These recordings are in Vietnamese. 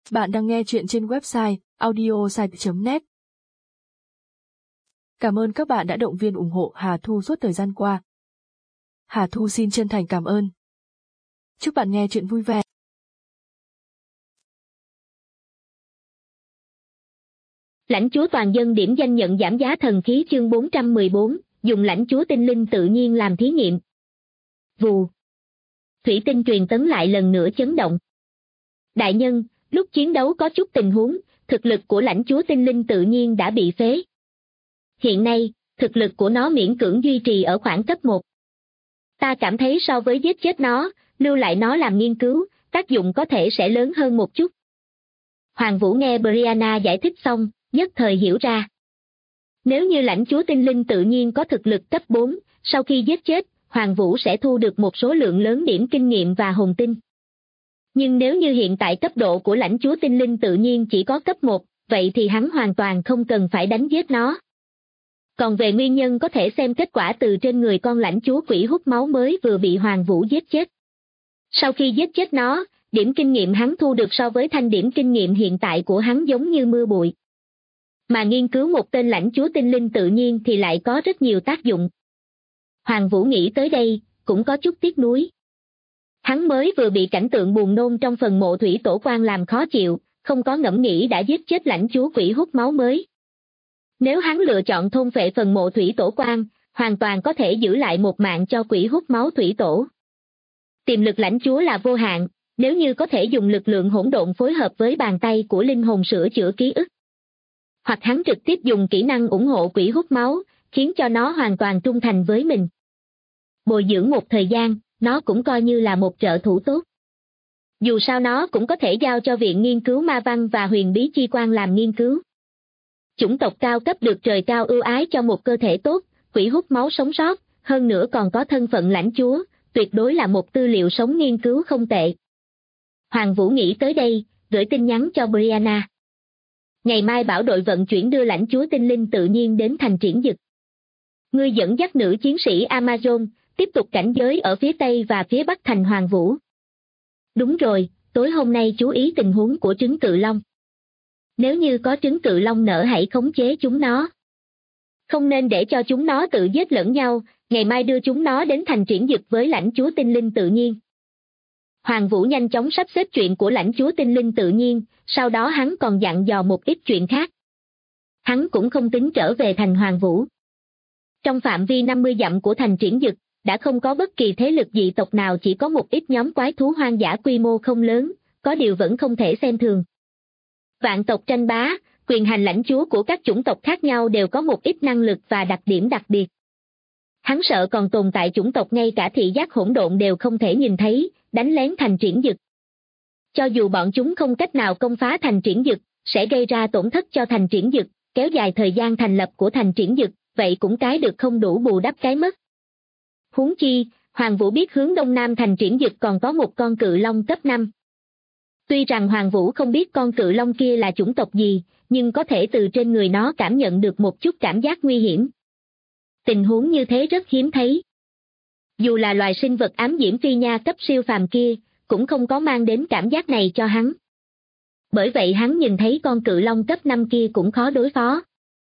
Bạn đang nghe chuyện trên website audiosite.net. Cảm ơn các bạn đã động viên ủng hộ Hà Thu suốt thời gian qua. Hà Thu xin chân thành cảm ơn. Chúc bạn nghe chuyện vui vẻ. Lãnh chúa toàn dân điểm danh nhận giảm giá thần khí chương 414, dùng lãnh chúa tinh linh tự nhiên làm thí nghiệm. Vù. Thủy tinh truyền tấn lại lần nữa chấn động. Đại nhân, lúc chiến đấu có chút tình huống, thực lực của lãnh chúa tinh linh tự nhiên đã bị phế. Hiện nay, thực lực của nó miễn cưỡng duy trì ở khoảng cấp 1. Ta cảm thấy so với giết chết nó, lưu lại nó làm nghiên cứu, tác dụng có thể sẽ lớn hơn một chút. Hoàng Vũ nghe Brianna giải thích xong, nhất thời hiểu ra. Nếu như lãnh chúa tinh linh tự nhiên có thực lực cấp 4, sau khi giết chết, Hoàng Vũ sẽ thu được một số lượng lớn điểm kinh nghiệm và hồn tinh. Nhưng nếu như hiện tại cấp độ của lãnh chúa tinh linh tự nhiên chỉ có cấp 1, vậy thì hắn hoàn toàn không cần phải đánh giết nó. Còn về nguyên nhân có thể xem kết quả từ trên người con lãnh chúa quỷ hút máu mới vừa bị Hoàng Vũ giết chết. Sau khi giết chết nó, điểm kinh nghiệm hắn thu được so với thanh điểm kinh nghiệm hiện tại của hắn giống như mưa bụi. Mà nghiên cứu một tên lãnh chúa tinh linh tự nhiên thì lại có rất nhiều tác dụng. Hoàng Vũ nghĩ tới đây, cũng có chút tiếc nuối. Hắn mới vừa bị cảnh tượng buồn nôn trong phần mộ thủy tổ quan làm khó chịu, không có ngẫm nghĩ đã giết chết lãnh chúa quỷ hút máu mới. Nếu hắn lựa chọn thôn phệ phần mộ thủy tổ quan, hoàn toàn có thể giữ lại một mạng cho quỷ hút máu thủy tổ. Tiềm lực lãnh chúa là vô hạn, nếu như có thể dùng lực lượng hỗn độn phối hợp với bàn tay của linh hồn sửa chữa ký ức. Hoặc hắn trực tiếp dùng kỹ năng ủng hộ quỷ hút máu, khiến cho nó hoàn toàn trung thành với mình. Bồi dưỡng một thời gian, nó cũng coi như là một trợ thủ tốt. Dù sao nó cũng có thể giao cho Viện Nghiên cứu Ma Văn và Huyền Bí Chi Quan làm nghiên cứu. Chủng tộc cao cấp được trời cao ưu ái cho một cơ thể tốt, quỷ hút máu sống sót, hơn nữa còn có thân phận lãnh chúa, tuyệt đối là một tư liệu sống nghiên cứu không tệ. Hoàng Vũ nghĩ tới đây, gửi tin nhắn cho Brianna. Ngày mai bảo đội vận chuyển đưa lãnh chúa tinh linh tự nhiên đến thành Triển Dực. Ngươi dẫn dắt nữ chiến sĩ Amazon, tiếp tục cảnh giới ở phía Tây và phía Bắc thành Hoàng Vũ. Đúng rồi, tối hôm nay chú ý tình huống của trứng cự long. Nếu như có trứng cự long nở hãy khống chế chúng nó. Không nên để cho chúng nó tự giết lẫn nhau, ngày mai đưa chúng nó đến thành Triển Dực với lãnh chúa tinh linh tự nhiên. Hoàng Vũ nhanh chóng sắp xếp chuyện của lãnh chúa tinh linh tự nhiên, sau đó hắn còn dặn dò một ít chuyện khác. Hắn cũng không tính trở về thành Hoàng Vũ. Trong phạm vi 50 dặm của thành Triển Dực, đã không có bất kỳ thế lực dị tộc nào, chỉ có một ít nhóm quái thú hoang dã quy mô không lớn, có điều vẫn không thể xem thường. Vạn tộc tranh bá, quyền hành lãnh chúa của các chủng tộc khác nhau đều có một ít năng lực và đặc điểm đặc biệt. Hắn sợ còn tồn tại chủng tộc ngay cả thị giác hỗn độn đều không thể nhìn thấy, đánh lén thành Triển Dực. Cho dù bọn chúng không cách nào công phá thành Triển Dực, sẽ gây ra tổn thất cho thành Triển Dực, kéo dài thời gian thành lập của thành Triển Dực, vậy cũng cái được không đủ bù đắp cái mất. Huống chi, Hoàng Vũ biết hướng đông nam thành Triển Dực còn có một con cự long cấp 5. Tuy rằng Hoàng Vũ không biết con cự long kia là chủng tộc gì, nhưng có thể từ trên người nó cảm nhận được một chút cảm giác nguy hiểm. Tình huống như thế rất hiếm thấy. Dù là loài sinh vật ám diễm phi nha cấp siêu phàm kia, cũng không có mang đến cảm giác này cho hắn. Bởi vậy hắn nhìn thấy con cự long cấp 5 kia cũng khó đối phó.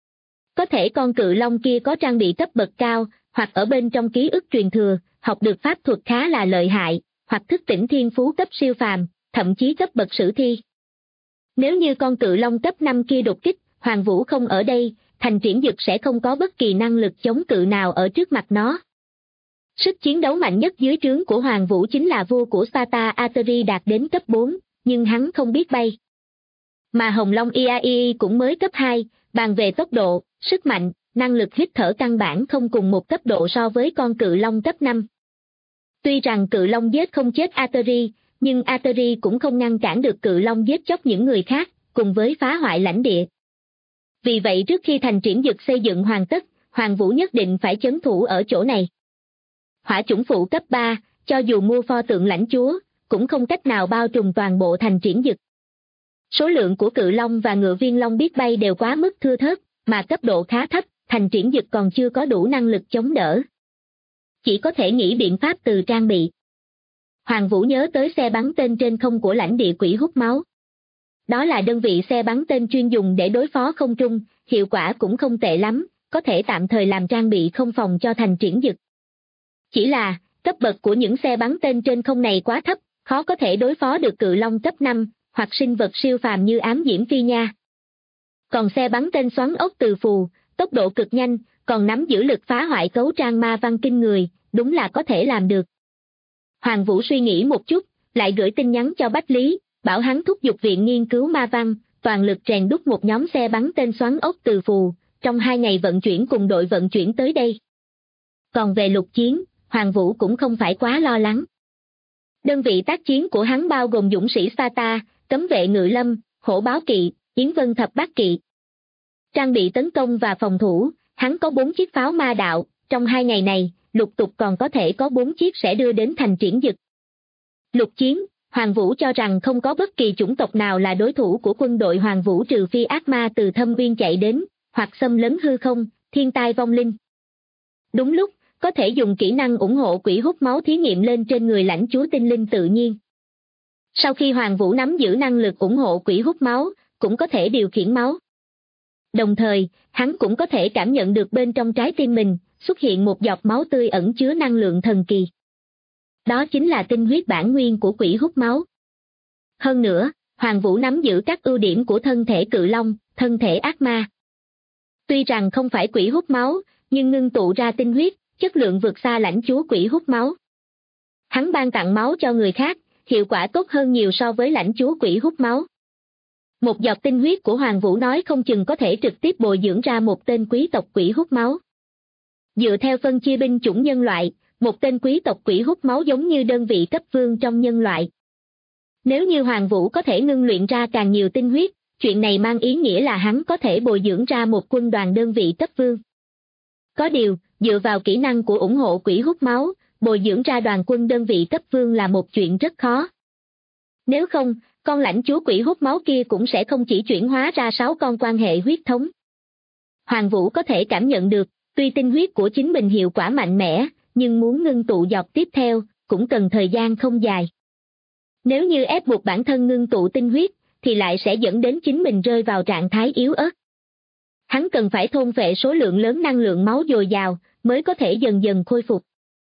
Có thể con cự long kia có trang bị cấp bậc cao, hoặc ở bên trong ký ức truyền thừa, học được pháp thuật khá là lợi hại, hoặc thức tỉnh thiên phú cấp siêu phàm, thậm chí cấp bậc sử thi. Nếu như con cự long cấp 5 kia đột kích, Hoàng Vũ không ở đây, thành Triển Dực sẽ không có bất kỳ năng lực chống cự nào ở trước mặt nó. Sức chiến đấu mạnh nhất dưới trướng của Hoàng Vũ chính là vua của Sparta Ateri đạt đến cấp 4, nhưng hắn không biết bay. Mà Hồng Long Iaii cũng mới cấp 2, bàn về tốc độ, sức mạnh, năng lực hít thở căn bản không cùng một cấp độ so với con cự long cấp 5. Tuy rằng cự long giết không chết Ateri, nhưng Ateri cũng không ngăn cản được cự long giết chóc những người khác, cùng với phá hoại lãnh địa. Vì vậy trước khi thành Triển Dực xây dựng hoàn tất, Hoàng Vũ nhất định phải trấn thủ ở chỗ này. Hỏa chủng phụ cấp 3, cho dù mua pho tượng lãnh chúa, cũng không cách nào bao trùm toàn bộ thành Triển Dực. Số lượng của cự long và ngựa viên long biết bay đều quá mức thưa thớt, mà cấp độ khá thấp, thành Triển Dực còn chưa có đủ năng lực chống đỡ. Chỉ có thể nghĩ biện pháp từ trang bị. Hoàng Vũ nhớ tới xe bắn tên trên không của lãnh địa quỷ hút máu. Đó là đơn vị xe bắn tên chuyên dùng để đối phó không trung, hiệu quả cũng không tệ lắm, có thể tạm thời làm trang bị không phòng cho thành triển dực. Chỉ là, cấp bậc của những xe bắn tên trên không này quá thấp, khó có thể đối phó được cự long cấp 5, hoặc sinh vật siêu phàm như ám diễm phi nha. Còn xe bắn tên xoắn ốc từ phù, tốc độ cực nhanh, còn nắm giữ lực phá hoại cấu trang ma văn kinh người, đúng là có thể làm được. Hoàng Vũ suy nghĩ một chút, lại gửi tin nhắn cho Bách Lý, bảo hắn thúc giục viện nghiên cứu ma văn, toàn lực rèn đúc một nhóm xe bắn tên xoắn ốc từ phù, trong 2 ngày vận chuyển cùng đội vận chuyển tới đây. Còn về Lục Chiến, Hoàng Vũ cũng không phải quá lo lắng. Đơn vị tác chiến của hắn bao gồm dũng sĩ Sparta, cấm vệ ngự lâm, hổ báo kỵ, Yến Vân thập bát kỵ. Trang bị tấn công và phòng thủ, hắn có 4 chiếc pháo ma đạo, trong 2 ngày này, lục tục còn có thể có 4 chiếc sẽ đưa đến thành triển dực. Lục Chiến, Hoàng Vũ cho rằng không có bất kỳ chủng tộc nào là đối thủ của quân đội Hoàng Vũ trừ phi ác ma từ thâm uyên chạy đến, hoặc xâm lấn hư không, thiên tai vong linh. Đúng lúc, có thể dùng kỹ năng ủng hộ quỷ hút máu thí nghiệm lên trên người lãnh chúa tinh linh tự nhiên. Sau khi Hoàng Vũ nắm giữ năng lực ủng hộ quỷ hút máu, cũng có thể điều khiển máu. Đồng thời, hắn cũng có thể cảm nhận được bên trong trái tim mình, xuất hiện một giọt máu tươi ẩn chứa năng lượng thần kỳ. Đó chính là tinh huyết bản nguyên của quỷ hút máu. Hơn nữa, Hoàng Vũ nắm giữ các ưu điểm của thân thể cự long, thân thể ác ma. Tuy rằng không phải quỷ hút máu, nhưng ngưng tụ ra tinh huyết, chất lượng vượt xa lãnh chúa quỷ hút máu. Hắn ban tặng máu cho người khác, hiệu quả tốt hơn nhiều so với lãnh chúa quỷ hút máu. Một giọt tinh huyết của Hoàng Vũ nói không chừng có thể trực tiếp bồi dưỡng ra một tên quý tộc quỷ hút máu. Dựa theo phân chia binh chủng nhân loại, một tên quý tộc quỷ hút máu giống như đơn vị cấp vương trong nhân loại. Nếu như Hoàng Vũ có thể ngưng luyện ra càng nhiều tinh huyết, chuyện này mang ý nghĩa là hắn có thể bồi dưỡng ra một quân đoàn đơn vị cấp vương. Có điều, dựa vào kỹ năng của ủng hộ quỷ hút máu, bồi dưỡng ra đoàn quân đơn vị cấp vương là một chuyện rất khó. Nếu không, con lãnh chúa quỷ hút máu kia cũng sẽ không chỉ chuyển hóa ra 6 con quan hệ huyết thống. Hoàng Vũ có thể cảm nhận được, tuy tinh huyết của chính mình hiệu quả mạnh mẽ, nhưng muốn ngưng tụ giọt tiếp theo, cũng cần thời gian không dài. Nếu như ép buộc bản thân ngưng tụ tinh huyết, thì lại sẽ dẫn đến chính mình rơi vào trạng thái yếu ớt. Hắn cần phải thôn phệ số lượng lớn năng lượng máu dồi dào, mới có thể dần dần khôi phục.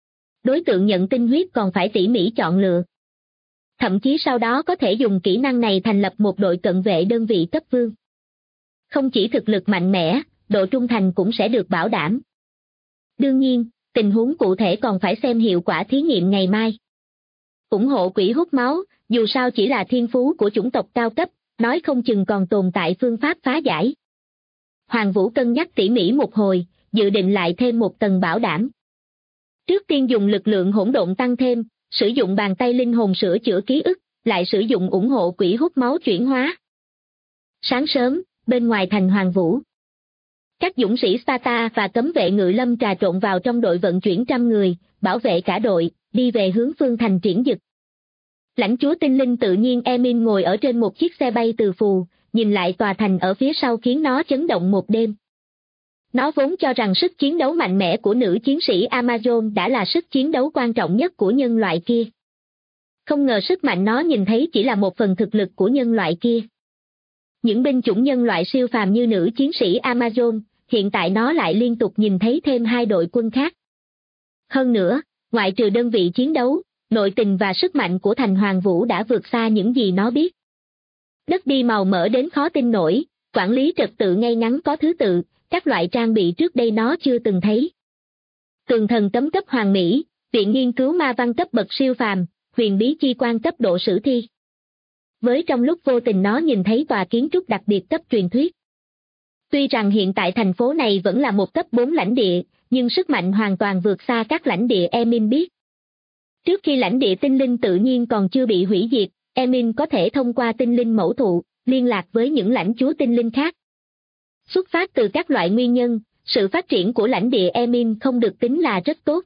Đối tượng nhận tinh huyết còn phải tỉ mỉ chọn lựa. Thậm chí sau đó có thể dùng kỹ năng này thành lập một đội cận vệ đơn vị cấp vương. Không chỉ thực lực mạnh mẽ, độ trung thành cũng sẽ được bảo đảm. Đương nhiên, tình huống cụ thể còn phải xem hiệu quả thí nghiệm ngày mai. Ủng hộ quỷ hút máu, dù sao chỉ là thiên phú của chủng tộc cao cấp, nói không chừng còn tồn tại phương pháp phá giải. Hoàng Vũ cân nhắc tỉ mỉ một hồi, dự định lại thêm một tầng bảo đảm. Trước tiên dùng lực lượng hỗn độn tăng thêm, sử dụng bàn tay linh hồn sửa chữa ký ức, lại sử dụng ủng hộ quỷ hút máu chuyển hóa. Sáng sớm, bên ngoài thành Hoàng Vũ, các dũng sĩ Sparta và cấm vệ ngự lâm trà trộn vào trong đội vận chuyển 100 người, bảo vệ cả đội, đi về hướng phương thành triển dực. Lãnh chúa tinh linh tự nhiên Emin ngồi ở trên một chiếc xe bay từ phù, nhìn lại tòa thành ở phía sau khiến nó chấn động một đêm. Nó vốn cho rằng sức chiến đấu mạnh mẽ của nữ chiến sĩ Amazon đã là sức chiến đấu quan trọng nhất của nhân loại kia. Không ngờ sức mạnh nó nhìn thấy chỉ là một phần thực lực của nhân loại kia. Những binh chủng nhân loại siêu phàm như nữ chiến sĩ Amazon, hiện tại nó lại liên tục nhìn thấy thêm 2 đội quân khác. Hơn nữa, ngoại trừ đơn vị chiến đấu, nội tình và sức mạnh của thành Hoàng Vũ đã vượt xa những gì nó biết. Đất đi màu mỡ đến khó tin nổi, quản lý trật tự ngay ngắn có thứ tự, các loại trang bị trước đây nó chưa từng thấy. Tường thần cấm cấp hoàng mỹ, viện nghiên cứu ma văn cấp bậc siêu phàm, huyền bí chi quan cấp độ sử thi. Với trong lúc vô tình nó nhìn thấy tòa kiến trúc đặc biệt cấp truyền thuyết. Tuy rằng hiện tại thành phố này vẫn là một cấp 4 lãnh địa, nhưng sức mạnh hoàn toàn vượt xa các lãnh địa Emin biết. Trước khi lãnh địa tinh linh tự nhiên còn chưa bị hủy diệt, Emin có thể thông qua tinh linh mẫu thụ, liên lạc với những lãnh chúa tinh linh khác. Xuất phát từ các loại nguyên nhân, sự phát triển của lãnh địa Emin không được tính là rất tốt.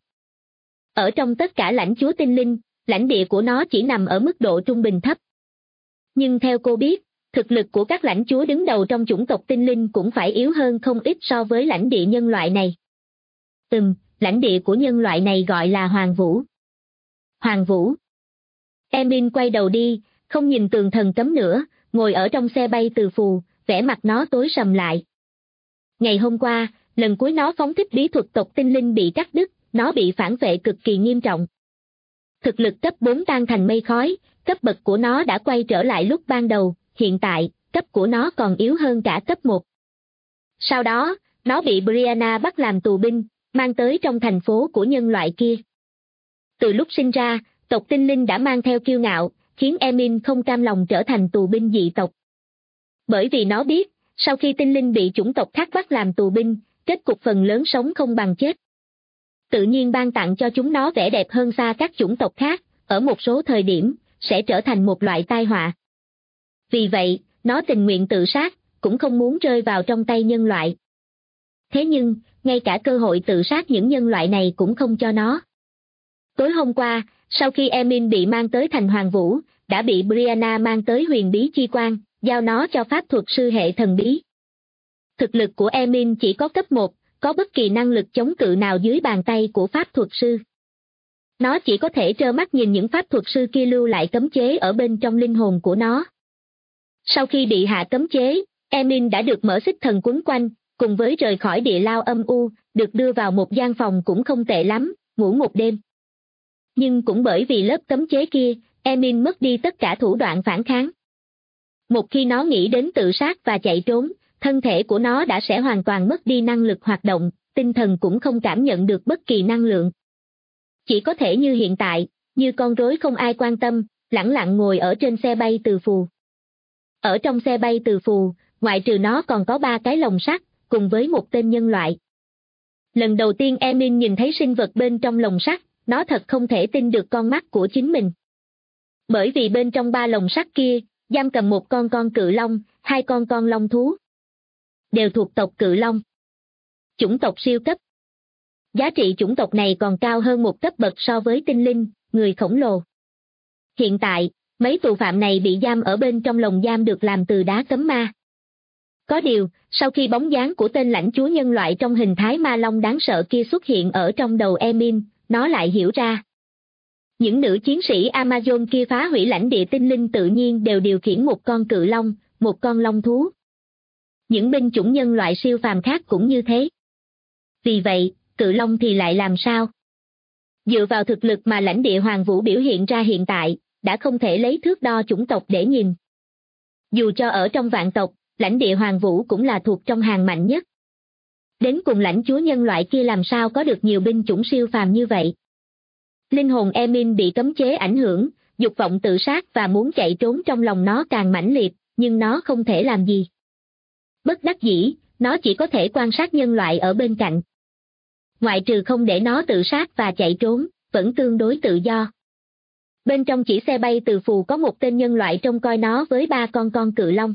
Ở trong tất cả lãnh chúa tinh linh, lãnh địa của nó chỉ nằm ở mức độ trung bình thấp. Nhưng theo cô biết, thực lực của các lãnh chúa đứng đầu trong chủng tộc tinh linh cũng phải yếu hơn không ít so với lãnh địa nhân loại này. Lãnh địa của nhân loại này gọi là Hoàng Vũ. Hoàng Vũ. Emin quay đầu đi, không nhìn tường thần cấm nữa, ngồi ở trong xe bay từ phù, vẻ mặt nó tối sầm lại. Ngày hôm qua, lần cuối nó phóng thích bí thuật tộc tinh linh bị cắt đứt, nó bị phản vệ cực kỳ nghiêm trọng. Thực lực cấp 4 tan thành mây khói, cấp bậc của nó đã quay trở lại lúc ban đầu, hiện tại, cấp của nó còn yếu hơn cả cấp 1. Sau đó, nó bị Brianna bắt làm tù binh, mang tới trong thành phố của nhân loại kia. Từ lúc sinh ra, tộc tinh linh đã mang theo kiêu ngạo, khiến Emin không cam lòng trở thành tù binh dị tộc. Bởi vì nó biết, sau khi tinh linh bị chủng tộc khác bắt làm tù binh, kết cục phần lớn sống không bằng chết. Tự nhiên ban tặng cho chúng nó vẻ đẹp hơn xa các chủng tộc khác, ở một số thời điểm, sẽ trở thành một loại tai họa. Vì vậy, nó tình nguyện tự sát, cũng không muốn rơi vào trong tay nhân loại. Thế nhưng, ngay cả cơ hội tự sát những nhân loại này cũng không cho nó. Tối hôm qua, sau khi Emin bị mang tới thành Hoàng Vũ, đã bị Brianna mang tới huyền bí chi quan, giao nó cho pháp thuật sư hệ thần bí. Thực lực của Emin chỉ có cấp 1, có bất kỳ năng lực chống cự nào dưới bàn tay của pháp thuật sư. Nó chỉ có thể trơ mắt nhìn những pháp thuật sư kia lưu lại cấm chế ở bên trong linh hồn của nó. Sau khi bị hạ cấm chế, Emin đã được mở xích thần quấn quanh, cùng với rời khỏi địa lao âm u, được đưa vào một gian phòng cũng không tệ lắm, ngủ một đêm. Nhưng cũng bởi vì lớp cấm chế kia, Emin mất đi tất cả thủ đoạn phản kháng. Một khi nó nghĩ đến tự sát và chạy trốn, thân thể của nó đã sẽ hoàn toàn mất đi năng lực hoạt động, tinh thần cũng không cảm nhận được bất kỳ năng lượng. Chỉ có thể như hiện tại, như con rối không ai quan tâm, lẳng lặng ngồi ở trên xe bay từ phù. Ở trong xe bay từ phù, ngoại trừ nó còn có 3 cái lồng sắt, cùng với một tên nhân loại. Lần đầu tiên Emin nhìn thấy sinh vật bên trong lồng sắt, nó thật không thể tin được con mắt của chính mình. Bởi vì bên trong 3 lồng sắt kia, giam cầm một con cự long, 2 con long thú. Đều thuộc tộc cự long. Chủng tộc siêu cấp. Giá trị chủng tộc này còn cao hơn một cấp bậc so với tinh linh, người khổng lồ. Hiện tại, mấy tù phạm này bị giam ở bên trong lồng giam được làm từ đá cấm ma. Có điều, sau khi bóng dáng của tên lãnh chúa nhân loại trong hình thái ma long đáng sợ kia xuất hiện ở trong đầu Emin, nó lại hiểu ra. Những nữ chiến sĩ Amazon kia phá hủy lãnh địa tinh linh tự nhiên đều điều khiển một con cự long, một con long thú. Những binh chủng nhân loại siêu phàm khác cũng như thế. Vì vậy, cự long thì lại làm sao? Dựa vào thực lực mà lãnh địa Hoàng Vũ biểu hiện ra hiện tại, đã không thể lấy thước đo chủng tộc để nhìn. Dù cho ở trong vạn tộc, lãnh địa Hoàng Vũ cũng là thuộc trong hàng mạnh nhất. Đến cùng lãnh chúa nhân loại kia làm sao có được nhiều binh chủng siêu phàm như vậy? Linh hồn Emin bị cấm chế ảnh hưởng, dục vọng tự sát và muốn chạy trốn trong lòng nó càng mãnh liệt, nhưng nó không thể làm gì. Bất đắc dĩ, nó chỉ có thể quan sát nhân loại ở bên cạnh. Ngoại trừ không để nó tự sát và chạy trốn, vẫn tương đối tự do. Bên trong chỉ xe bay từ phù có một tên nhân loại trông coi nó với 3 con cự long.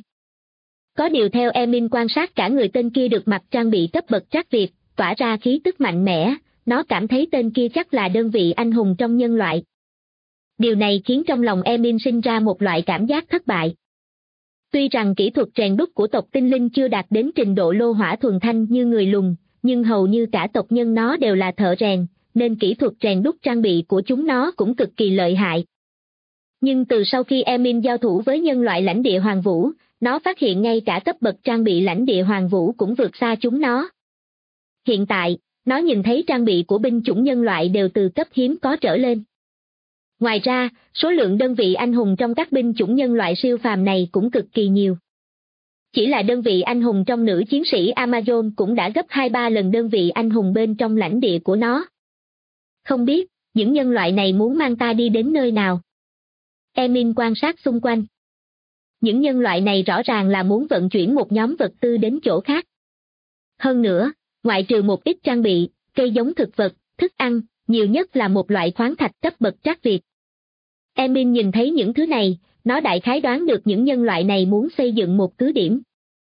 Có điều theo Emin quan sát cả người tên kia được mặc trang bị cấp bậc trác Việt, tỏa ra khí tức mạnh mẽ, nó cảm thấy tên kia chắc là đơn vị anh hùng trong nhân loại. Điều này khiến trong lòng Emin sinh ra một loại cảm giác thất bại. Tuy rằng kỹ thuật rèn đúc của tộc tinh linh chưa đạt đến trình độ lô hỏa thuần thanh như người lùn, nhưng hầu như cả tộc nhân nó đều là thợ rèn, nên kỹ thuật rèn đúc trang bị của chúng nó cũng cực kỳ lợi hại. Nhưng từ sau khi Emin giao thủ với nhân loại lãnh địa Hoàng Vũ, nó phát hiện ngay cả cấp bậc trang bị lãnh địa Hoàng Vũ cũng vượt xa chúng nó. Hiện tại, nó nhìn thấy trang bị của binh chủng nhân loại đều từ cấp hiếm có trở lên. Ngoài ra, số lượng đơn vị anh hùng trong các binh chủng nhân loại siêu phàm này cũng cực kỳ nhiều. Chỉ là đơn vị anh hùng trong nữ chiến sĩ Amazon cũng đã gấp 2-3 lần đơn vị anh hùng bên trong lãnh địa của nó. Không biết, những nhân loại này muốn mang ta đi đến nơi nào? Emin quan sát xung quanh. Những nhân loại này rõ ràng là muốn vận chuyển một nhóm vật tư đến chỗ khác. Hơn nữa, ngoại trừ một ít trang bị, cây giống thực vật, thức ăn, nhiều nhất là một loại khoáng thạch cấp bậc trác Việt. Emin nhìn thấy những thứ này, nó đại khái đoán được những nhân loại này muốn xây dựng một cứ điểm.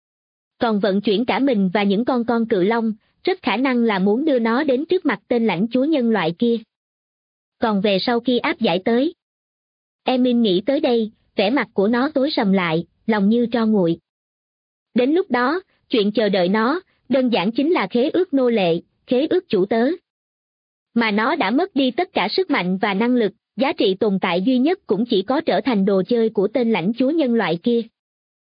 Còn vận chuyển cả mình và những con cự long, rất khả năng là muốn đưa nó đến trước mặt tên lãnh chúa nhân loại kia. Còn về sau khi áp giải tới, Emin nghĩ tới đây, vẻ mặt của nó tối sầm lại, lòng như tro nguội. Đến lúc đó, chuyện chờ đợi nó, đơn giản chính là khế ước nô lệ, khế ước chủ tớ. Mà nó đã mất đi tất cả sức mạnh và năng lực, giá trị tồn tại duy nhất cũng chỉ có trở thành đồ chơi của tên lãnh chúa nhân loại kia.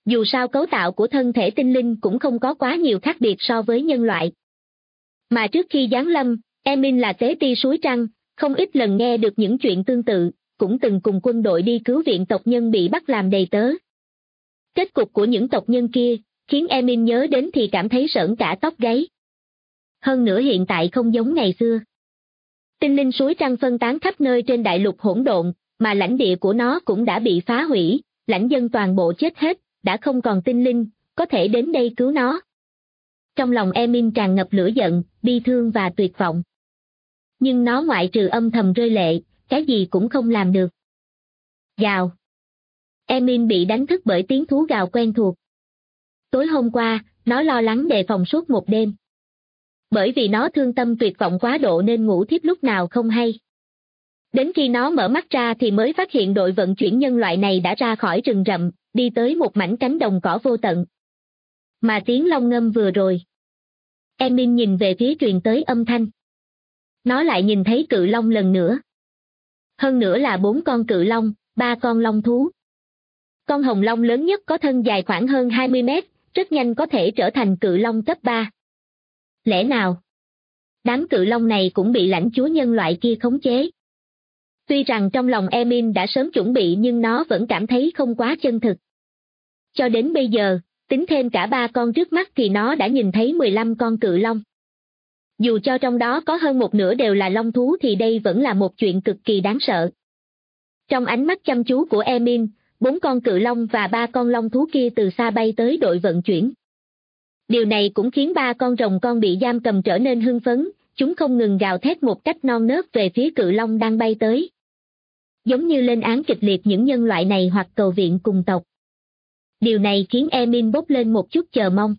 Dù sao cấu tạo của thân thể tinh linh cũng không có quá nhiều khác biệt so với nhân loại. Mà trước khi giáng lâm, Emin là tế ti suối trăng, không ít lần nghe được những chuyện tương tự, cũng từng cùng quân đội đi cứu viện tộc nhân bị bắt làm đầy tớ. Kết cục của những tộc nhân kia, khiến Emin nhớ đến thì cảm thấy sởn cả tóc gáy. Hơn nữa hiện tại không giống ngày xưa. Tinh linh suối trăng phân tán khắp nơi trên đại lục hỗn độn, mà lãnh địa của nó cũng đã bị phá hủy, lãnh dân toàn bộ chết hết, đã không còn tinh linh, có thể đến đây cứu nó. Trong lòng Emin tràn ngập lửa giận, bi thương và tuyệt vọng. Nhưng nó ngoại trừ âm thầm rơi lệ, cái gì cũng không làm được. Gào. Emin bị đánh thức bởi tiếng thú gào quen thuộc. Tối hôm qua, nó lo lắng đề phòng suốt một đêm. Bởi vì nó thương tâm tuyệt vọng quá độ nên ngủ thiếp lúc nào không hay. Đến khi nó mở mắt ra thì mới phát hiện đội vận chuyển nhân loại này đã ra khỏi rừng rậm, đi tới một mảnh cánh đồng cỏ vô tận. Mà tiếng long ngâm vừa rồi. Emin nhìn về phía truyền tới âm thanh. Nó lại nhìn thấy cự long lần nữa. Hơn nữa là 4 con cự long, 3 con long thú. Con hồng long lớn nhất có thân dài khoảng hơn 20 mét, rất nhanh có thể trở thành cự long cấp 3. Lẽ nào? Đám cự long này cũng bị lãnh chúa nhân loại kia khống chế. Tuy rằng trong lòng Emin đã sớm chuẩn bị nhưng nó vẫn cảm thấy không quá chân thực. Cho đến bây giờ, tính thêm cả 3 con trước mắt thì nó đã nhìn thấy 15 con cự long. Dù cho trong đó có hơn một nửa đều là long thú thì đây vẫn là một chuyện cực kỳ đáng sợ. Trong ánh mắt chăm chú của Emin, 4 con cự long và 3 con long thú kia từ xa bay tới đội vận chuyển. Điều này cũng khiến 3 con rồng con bị giam cầm trở nên hưng phấn, chúng không ngừng gào thét một cách non nớt về phía cự long đang bay tới. Giống như lên án kịch liệt những nhân loại này hoặc cầu viện cùng tộc. Điều này khiến Emin bốc lên một chút chờ mong.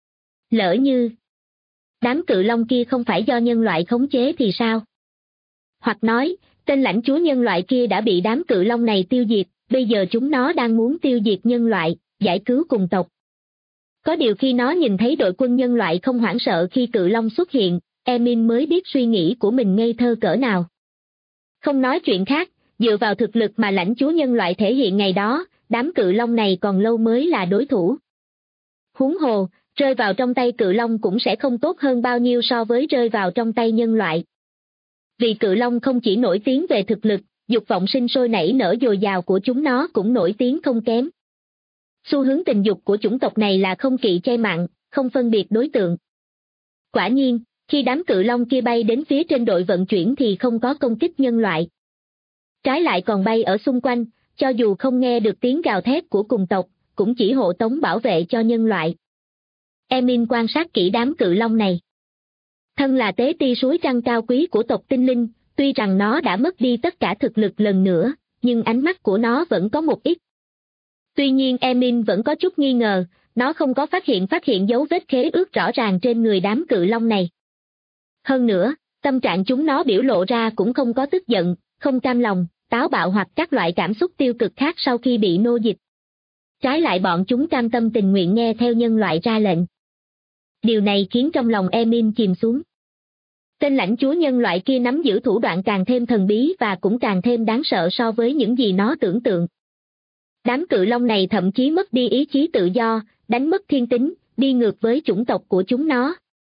Lỡ như đám cự long kia không phải do nhân loại khống chế thì sao? Hoặc nói, tên lãnh chúa nhân loại kia đã bị đám cự long này tiêu diệt, bây giờ chúng nó đang muốn tiêu diệt nhân loại, giải cứu cùng tộc. Có điều khi nó nhìn thấy đội quân nhân loại không hoảng sợ khi cự long xuất hiện, Emin mới biết suy nghĩ của mình ngây thơ cỡ nào. Không nói chuyện khác, dựa vào thực lực mà lãnh chúa nhân loại thể hiện ngày đó, đám cự long này còn lâu mới là đối thủ. Huống hồ, rơi vào trong tay cự long cũng sẽ không tốt hơn bao nhiêu so với rơi vào trong tay nhân loại. Vì cự long không chỉ nổi tiếng về thực lực, dục vọng sinh sôi nảy nở dồi dào của chúng nó cũng nổi tiếng không kém. Xu hướng tình dục của chủng tộc này là không kỵ chay mặn, không phân biệt đối tượng. Quả nhiên, khi đám cự long kia bay đến phía trên đội vận chuyển thì không có công kích nhân loại. Trái lại còn bay ở xung quanh, cho dù không nghe được tiếng gào thét của cùng tộc, cũng chỉ hộ tống bảo vệ cho nhân loại. Emin quan sát kỹ đám cự long này. Thân là tế ti suối trăng cao quý của tộc tinh linh, tuy rằng nó đã mất đi tất cả thực lực lần nữa, nhưng ánh mắt của nó vẫn có một ít. Tuy nhiên Emin vẫn có chút nghi ngờ, nó không có phát hiện dấu vết khế ước rõ ràng trên người đám cự long này. Hơn nữa, tâm trạng chúng nó biểu lộ ra cũng không có tức giận, không cam lòng, táo bạo hoặc các loại cảm xúc tiêu cực khác sau khi bị nô dịch. Trái lại bọn chúng cam tâm tình nguyện nghe theo nhân loại ra lệnh. Điều này khiến trong lòng Emin chìm xuống. Tên lãnh chúa nhân loại kia nắm giữ thủ đoạn càng thêm thần bí và cũng càng thêm đáng sợ so với những gì nó tưởng tượng. Đám cự long này thậm chí mất đi ý chí tự do, đánh mất thiên tính, đi ngược với chủng tộc của chúng nó.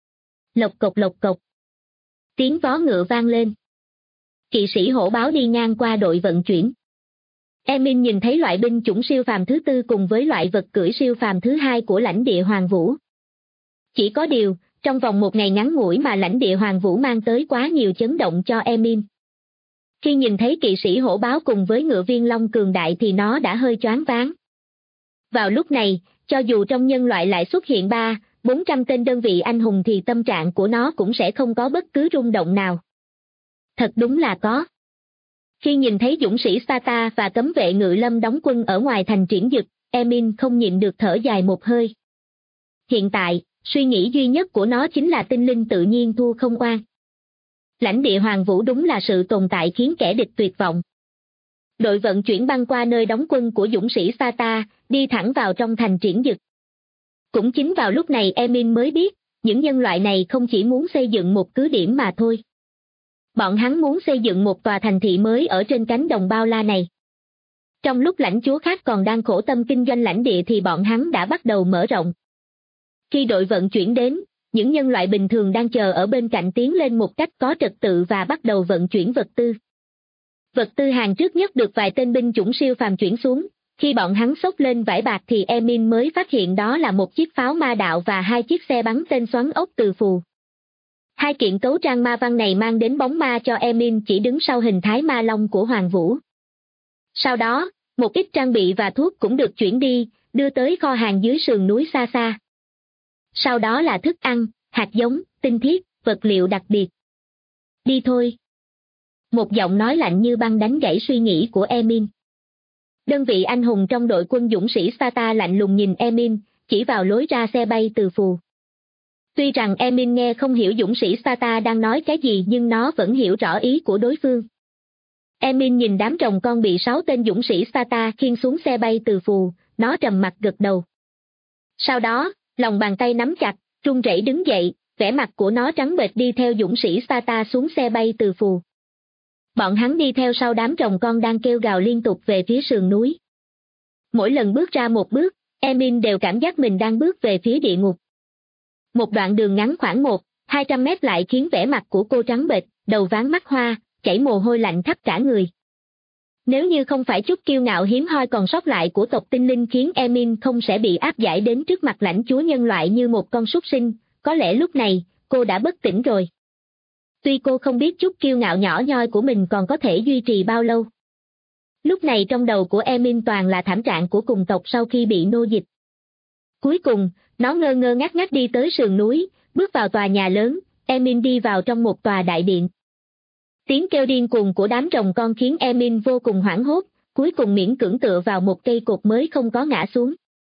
Lộc cộc lộc cộc. Tiếng vó ngựa vang lên. Kỵ sĩ hổ báo đi ngang qua đội vận chuyển. Emin nhìn thấy loại binh chủng siêu phàm thứ 4 cùng với loại vật cưỡi siêu phàm thứ 2 của lãnh địa Hoàng Vũ. Chỉ có điều, trong vòng một ngày ngắn ngủi mà lãnh địa Hoàng Vũ mang tới quá nhiều chấn động cho Emin. Khi nhìn thấy kỵ sĩ hổ báo cùng với ngựa viên long cường đại thì nó đã hơi choáng váng. Vào lúc này, cho dù trong nhân loại lại xuất hiện 300-400 tên đơn vị anh hùng thì tâm trạng của nó cũng sẽ không có bất cứ rung động nào. Thật đúng là có. Khi nhìn thấy dũng sĩ Sparta và cấm vệ ngự lâm đóng quân ở ngoài thành Triển Dực, Emin không nhịn được thở dài một hơi. Hiện tại, suy nghĩ duy nhất của nó chính là tinh linh tự nhiên thua không oan. Lãnh địa Hoàng Vũ đúng là sự tồn tại khiến kẻ địch tuyệt vọng. Đội vận chuyển băng qua nơi đóng quân của dũng sĩ Sparta, đi thẳng vào trong thành Triển Dực. Cũng chính vào lúc này Emin mới biết, những nhân loại này không chỉ muốn xây dựng một cứ điểm mà thôi. Bọn hắn muốn xây dựng một tòa thành thị mới ở trên cánh đồng bao la này. Trong lúc lãnh chúa khác còn đang khổ tâm kinh doanh lãnh địa thì bọn hắn đã bắt đầu mở rộng. Khi đội vận chuyển đến, những nhân loại bình thường đang chờ ở bên cạnh tiến lên một cách có trật tự và bắt đầu vận chuyển vật tư. Vật tư hàng trước nhất được vài tên binh chủng siêu phàm chuyển xuống, khi bọn hắn xốc lên vải bạc thì Emin mới phát hiện đó là một chiếc pháo ma đạo và 2 chiếc xe bắn tên xoắn ốc từ phù. 2 kiện cấu trang ma văn này mang đến bóng ma cho Emin chỉ đứng sau hình thái ma long của Hoàng Vũ. Sau đó, một ít trang bị và thuốc cũng được chuyển đi, đưa tới kho hàng dưới sườn núi xa xa. Sau đó là thức ăn, hạt giống, tinh thiết, vật liệu đặc biệt. Đi thôi. Một giọng nói lạnh như băng đánh gãy suy nghĩ của Emin. Đơn vị anh hùng trong đội quân dũng sĩ Sparta lạnh lùng nhìn Emin, chỉ vào lối ra xe bay từ phù. Tuy rằng Emin nghe không hiểu dũng sĩ Sparta đang nói cái gì nhưng nó vẫn hiểu rõ ý của đối phương. Emin nhìn đám rồng con bị 6 tên dũng sĩ Sparta khiêng xuống xe bay từ phù, nó trầm mặc gật đầu. Sau đó, lòng bàn tay nắm chặt, run rẩy đứng dậy, vẻ mặt của nó trắng bệch đi theo dũng sĩ Sparta xuống xe bay từ phù. Bọn hắn đi theo sau đám rồng con đang kêu gào liên tục về phía sườn núi. Mỗi lần bước ra một bước, Emin đều cảm giác mình đang bước về phía địa ngục. Một đoạn đường ngắn khoảng 100-200 mét lại khiến vẻ mặt của cô trắng bệch, đầu váng mắt hoa, chảy mồ hôi lạnh khắp cả người. Nếu như không phải chút kiêu ngạo hiếm hoi còn sót lại của tộc tinh linh khiến Emin không sẽ bị áp giải đến trước mặt lãnh chúa nhân loại như một con súc sinh, có lẽ lúc này, cô đã bất tỉnh rồi. Tuy cô không biết chút kiêu ngạo nhỏ nhoi của mình còn có thể duy trì bao lâu. Lúc này trong đầu của Emin toàn là thảm trạng của cùng tộc sau khi bị nô dịch. Cuối cùng, nó ngơ ngơ ngác ngác đi tới sườn núi, bước vào tòa nhà lớn, Emin đi vào trong một tòa đại điện. Tiếng kêu điên cuồng của đám rồng con khiến Emin vô cùng hoảng hốt, cuối cùng miễn cưỡng tựa vào một cây cột mới không có ngã xuống.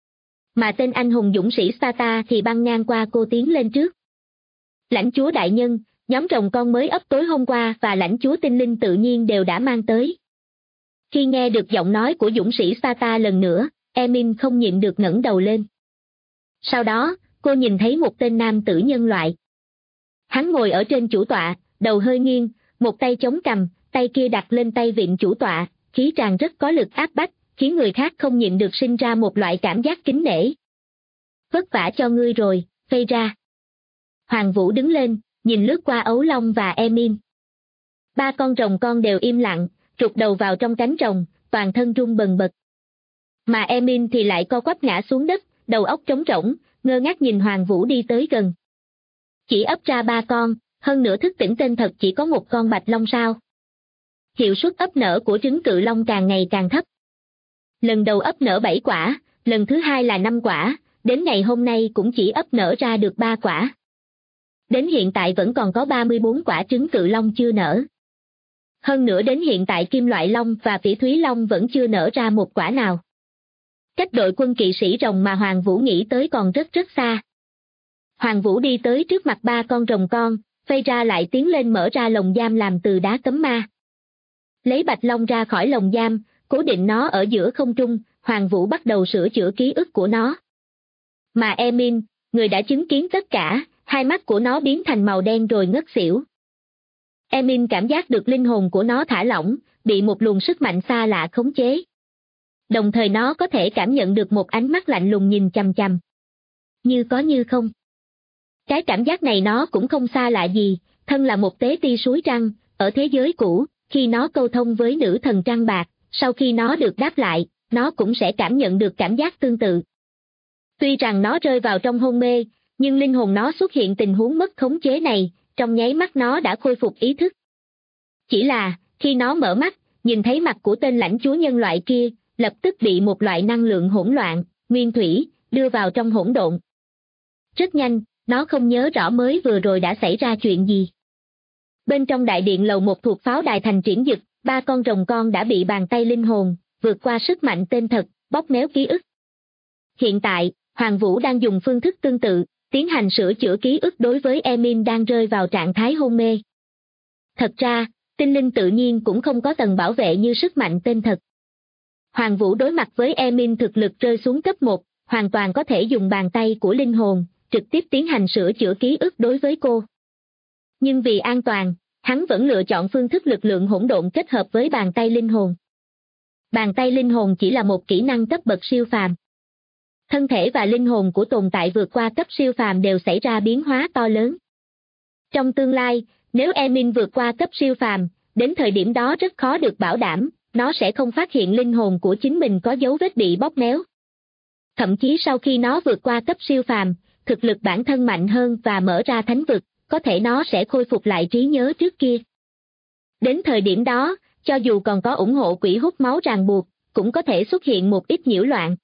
Mà tên anh hùng dũng sĩ Sparta thì băng ngang qua cô tiến lên trước. Lãnh chúa đại nhân, nhóm rồng con mới ấp tối hôm qua và lãnh chúa tinh linh tự nhiên đều đã mang tới. Khi nghe được giọng nói của dũng sĩ Sparta lần nữa, Emin không nhịn được ngẩng đầu lên. Sau đó, cô nhìn thấy một tên nam tử nhân loại. Hắn ngồi ở trên chủ tọa, đầu hơi nghiêng, một tay chống cằm, tay kia đặt lên tay vịn chủ tọa, khí tràng rất có lực áp bách, khiến người khác không nhịn được sinh ra một loại cảm giác kính nể. Vất vả cho ngươi rồi, phây ra. Hoàng Vũ đứng lên, nhìn lướt qua Ấu Long và Emin. 3 con rồng con đều im lặng, rụt đầu vào trong cánh rồng, toàn thân run bần bật. Mà Emin thì lại co quắp ngã xuống đất, đầu óc trống rỗng, ngơ ngác nhìn Hoàng Vũ đi tới gần. Chỉ ấp ra 3 con, hơn nữa thức tỉnh tên thật chỉ có một con bạch long sao. Hiệu suất ấp nở của trứng cự long càng ngày càng thấp. Lần đầu ấp nở 7 quả, lần thứ 2 là 5 quả, đến ngày hôm nay cũng chỉ ấp nở ra được 3 quả. Đến hiện tại vẫn còn có 34 quả trứng cự long chưa nở. Hơn nữa đến hiện tại kim loại long và phỉ thúy long vẫn chưa nở ra một quả nào. Cách đội quân kỵ sĩ rồng mà Hoàng Vũ nghĩ tới còn rất rất xa. Hoàng Vũ đi tới trước mặt 3 con rồng con, phây ra lại tiến lên mở ra lồng giam làm từ đá cấm ma. Lấy bạch long ra khỏi lồng giam, cố định nó ở giữa không trung, Hoàng Vũ bắt đầu sửa chữa ký ức của nó. Mà Emin, người đã chứng kiến tất cả, hai mắt của nó biến thành màu đen rồi ngất xỉu. Emin cảm giác được linh hồn của nó thả lỏng, bị một luồng sức mạnh xa lạ khống chế. Đồng thời nó có thể cảm nhận được một ánh mắt lạnh lùng nhìn chằm chằm. Như có như không. Cái cảm giác này nó cũng không xa lạ gì, thân là một tế ti suối trăng, ở thế giới cũ, khi nó câu thông với nữ thần trăng bạc, sau khi nó được đáp lại, nó cũng sẽ cảm nhận được cảm giác tương tự. Tuy rằng nó rơi vào trong hôn mê, nhưng linh hồn nó xuất hiện tình huống mất khống chế này, trong nháy mắt nó đã khôi phục ý thức. Chỉ là, khi nó mở mắt, nhìn thấy mặt của tên lãnh chúa nhân loại kia, lập tức bị một loại năng lượng hỗn loạn, nguyên thủy, đưa vào trong hỗn độn. Rất nhanh, nó không nhớ rõ mới vừa rồi đã xảy ra chuyện gì. Bên trong đại điện lầu 1 thuộc pháo đài thành triển dực, 3 con rồng con đã bị bàn tay linh hồn, vượt qua sức mạnh tên thật, bóp méo ký ức. Hiện tại, Hoàng Vũ đang dùng phương thức tương tự, tiến hành sửa chữa ký ức đối với Emin đang rơi vào trạng thái hôn mê. Thật ra, tinh linh tự nhiên cũng không có tầng bảo vệ như sức mạnh tên thật. Hoàng Vũ đối mặt với Emin thực lực rơi xuống cấp 1, hoàn toàn có thể dùng bàn tay của linh hồn, trực tiếp tiến hành sửa chữa ký ức đối với cô. Nhưng vì an toàn, hắn vẫn lựa chọn phương thức lực lượng hỗn độn kết hợp với bàn tay linh hồn. Bàn tay linh hồn chỉ là một kỹ năng cấp bậc siêu phàm. Thân thể và linh hồn của tồn tại vượt qua cấp siêu phàm đều xảy ra biến hóa to lớn. Trong tương lai, nếu Emin vượt qua cấp siêu phàm, đến thời điểm đó rất khó được bảo đảm, nó sẽ không phát hiện linh hồn của chính mình có dấu vết bị bóp méo. Thậm chí sau khi nó vượt qua cấp siêu phàm, thực lực bản thân mạnh hơn và mở ra thánh vực, có thể nó sẽ khôi phục lại trí nhớ trước kia. Đến thời điểm đó, cho dù còn có ủng hộ quỷ hút máu ràng buộc, cũng có thể xuất hiện một ít nhiễu loạn.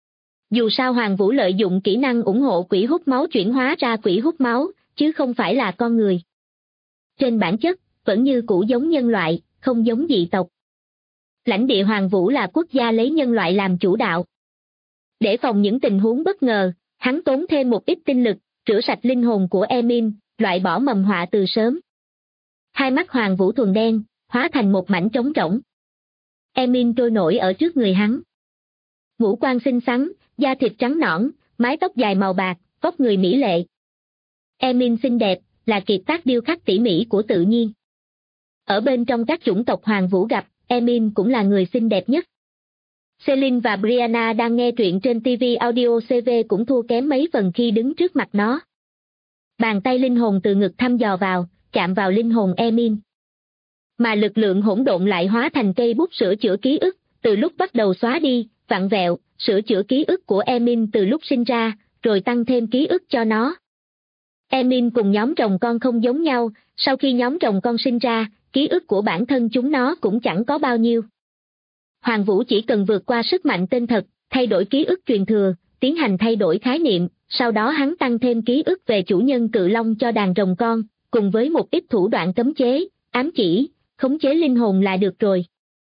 Dù sao Hoàng Vũ lợi dụng kỹ năng ủng hộ quỷ hút máu chuyển hóa ra quỷ hút máu, chứ không phải là con người. Trên bản chất, vẫn như cũ giống nhân loại, không giống dị tộc. Lãnh địa Hoàng Vũ là quốc gia lấy nhân loại làm chủ đạo. Để phòng những tình huống bất ngờ, hắn tốn thêm một ít tinh lực, rửa sạch linh hồn của Emin, loại bỏ mầm họa từ sớm. Hai mắt Hoàng Vũ thuần đen, hóa thành một mảnh trống rỗng. Emin trôi nổi ở trước người hắn. Ngũ quan xinh xắn, da thịt trắng nõn, mái tóc dài màu bạc, vóc người mỹ lệ. Emin xinh đẹp, là kiệt tác điêu khắc tỉ mỉ của tự nhiên. Ở bên trong các chủng tộc Hoàng Vũ gặp, Emin cũng là người xinh đẹp nhất. Celine và Brianna đang nghe truyện trên TV Audio CV cũng thua kém mấy phần khi đứng trước mặt nó. Bàn tay linh hồn từ ngực thăm dò vào, chạm vào linh hồn Emin. Mà lực lượng hỗn độn lại hóa thành cây bút sửa chữa ký ức, từ lúc bắt đầu xóa đi, vặn vẹo, sửa chữa ký ức của Emin từ lúc sinh ra, rồi tăng thêm ký ức cho nó. Emin cùng nhóm rồng con không giống nhau, sau khi nhóm rồng con sinh ra, ký ức của bản thân chúng nó cũng chẳng có bao nhiêu. Hoàng Vũ chỉ cần vượt qua sức mạnh tên thật, thay đổi ký ức truyền thừa, tiến hành thay đổi khái niệm, sau đó hắn tăng thêm ký ức về chủ nhân cự long cho đàn rồng con, cùng với một ít thủ đoạn cấm chế, ám chỉ, khống chế linh hồn là được rồi.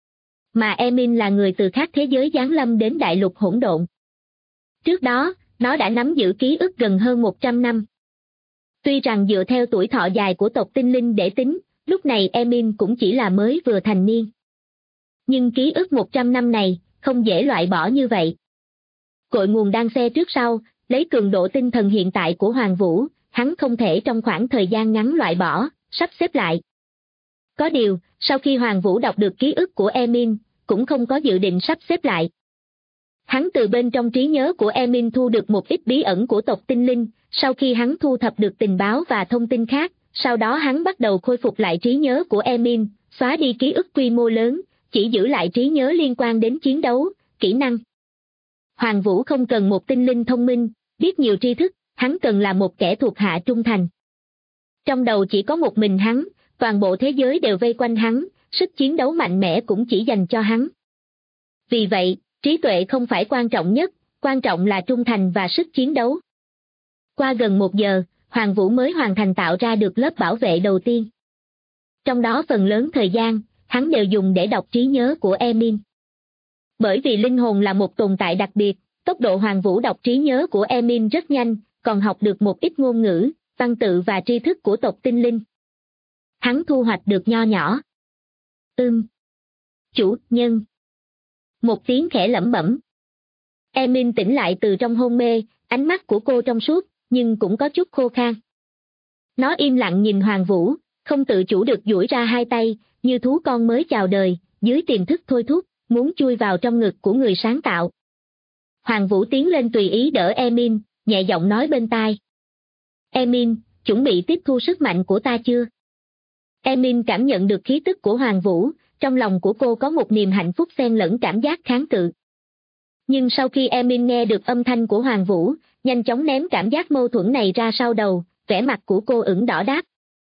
Mà Emin là người từ khác thế giới giáng lâm đến đại lục hỗn độn. Trước đó, nó đã nắm giữ ký ức gần hơn 100 năm. Tuy rằng dựa theo tuổi thọ dài của tộc tinh linh để tính, lúc này Emin cũng chỉ là mới vừa thành niên. Nhưng ký ức 100 năm này, không dễ loại bỏ như vậy. Cội nguồn đan xe trước sau, lấy cường độ tinh thần hiện tại của Hoàng Vũ, hắn không thể trong khoảng thời gian ngắn loại bỏ, sắp xếp lại. Có điều, sau khi Hoàng Vũ đọc được ký ức của Emin, cũng không có dự định sắp xếp lại. Hắn từ bên trong trí nhớ của Emin thu được một ít bí ẩn của tộc tinh linh, sau khi hắn thu thập được tình báo và thông tin khác, sau đó hắn bắt đầu khôi phục lại trí nhớ của Emin, xóa đi ký ức quy mô lớn, chỉ giữ lại trí nhớ liên quan đến chiến đấu, kỹ năng. Hoàng Vũ không cần một tinh linh thông minh, biết nhiều tri thức, hắn cần là một kẻ thuộc hạ trung thành. Trong đầu chỉ có một mình hắn, toàn bộ thế giới đều vây quanh hắn, sức chiến đấu mạnh mẽ cũng chỉ dành cho hắn. Vì vậy, trí tuệ không phải quan trọng nhất, quan trọng là trung thành và sức chiến đấu. Qua gần 1 giờ, Hoàng Vũ mới hoàn thành tạo ra được lớp bảo vệ đầu tiên. Trong đó phần lớn thời gian, hắn đều dùng để đọc trí nhớ của Emin. Bởi vì linh hồn là một tồn tại đặc biệt, tốc độ Hoàng Vũ đọc trí nhớ của Emin rất nhanh, còn học được một ít ngôn ngữ, văn tự và tri thức của tộc tinh linh. Hắn thu hoạch được nho nhỏ. Chủ nhân. Một tiếng khẽ lẩm bẩm. Emin tỉnh lại từ trong hôn mê, ánh mắt của cô trong suốt, nhưng cũng có chút khô khan. Nó im lặng nhìn Hoàng Vũ, không tự chủ được duỗi ra hai tay, như thú con mới chào đời, dưới tiềm thức thôi thúc, muốn chui vào trong ngực của người sáng tạo. Hoàng Vũ tiến lên tùy ý đỡ Emin, nhẹ giọng nói bên tai. Emin, chuẩn bị tiếp thu sức mạnh của ta chưa? Emin cảm nhận được khí tức của Hoàng Vũ, trong lòng của cô có một niềm hạnh phúc xen lẫn cảm giác kháng cự. Nhưng sau khi Emin nghe được âm thanh của Hoàng Vũ, nhanh chóng ném cảm giác mâu thuẫn này ra sau đầu, vẻ mặt của cô ửng đỏ đáp.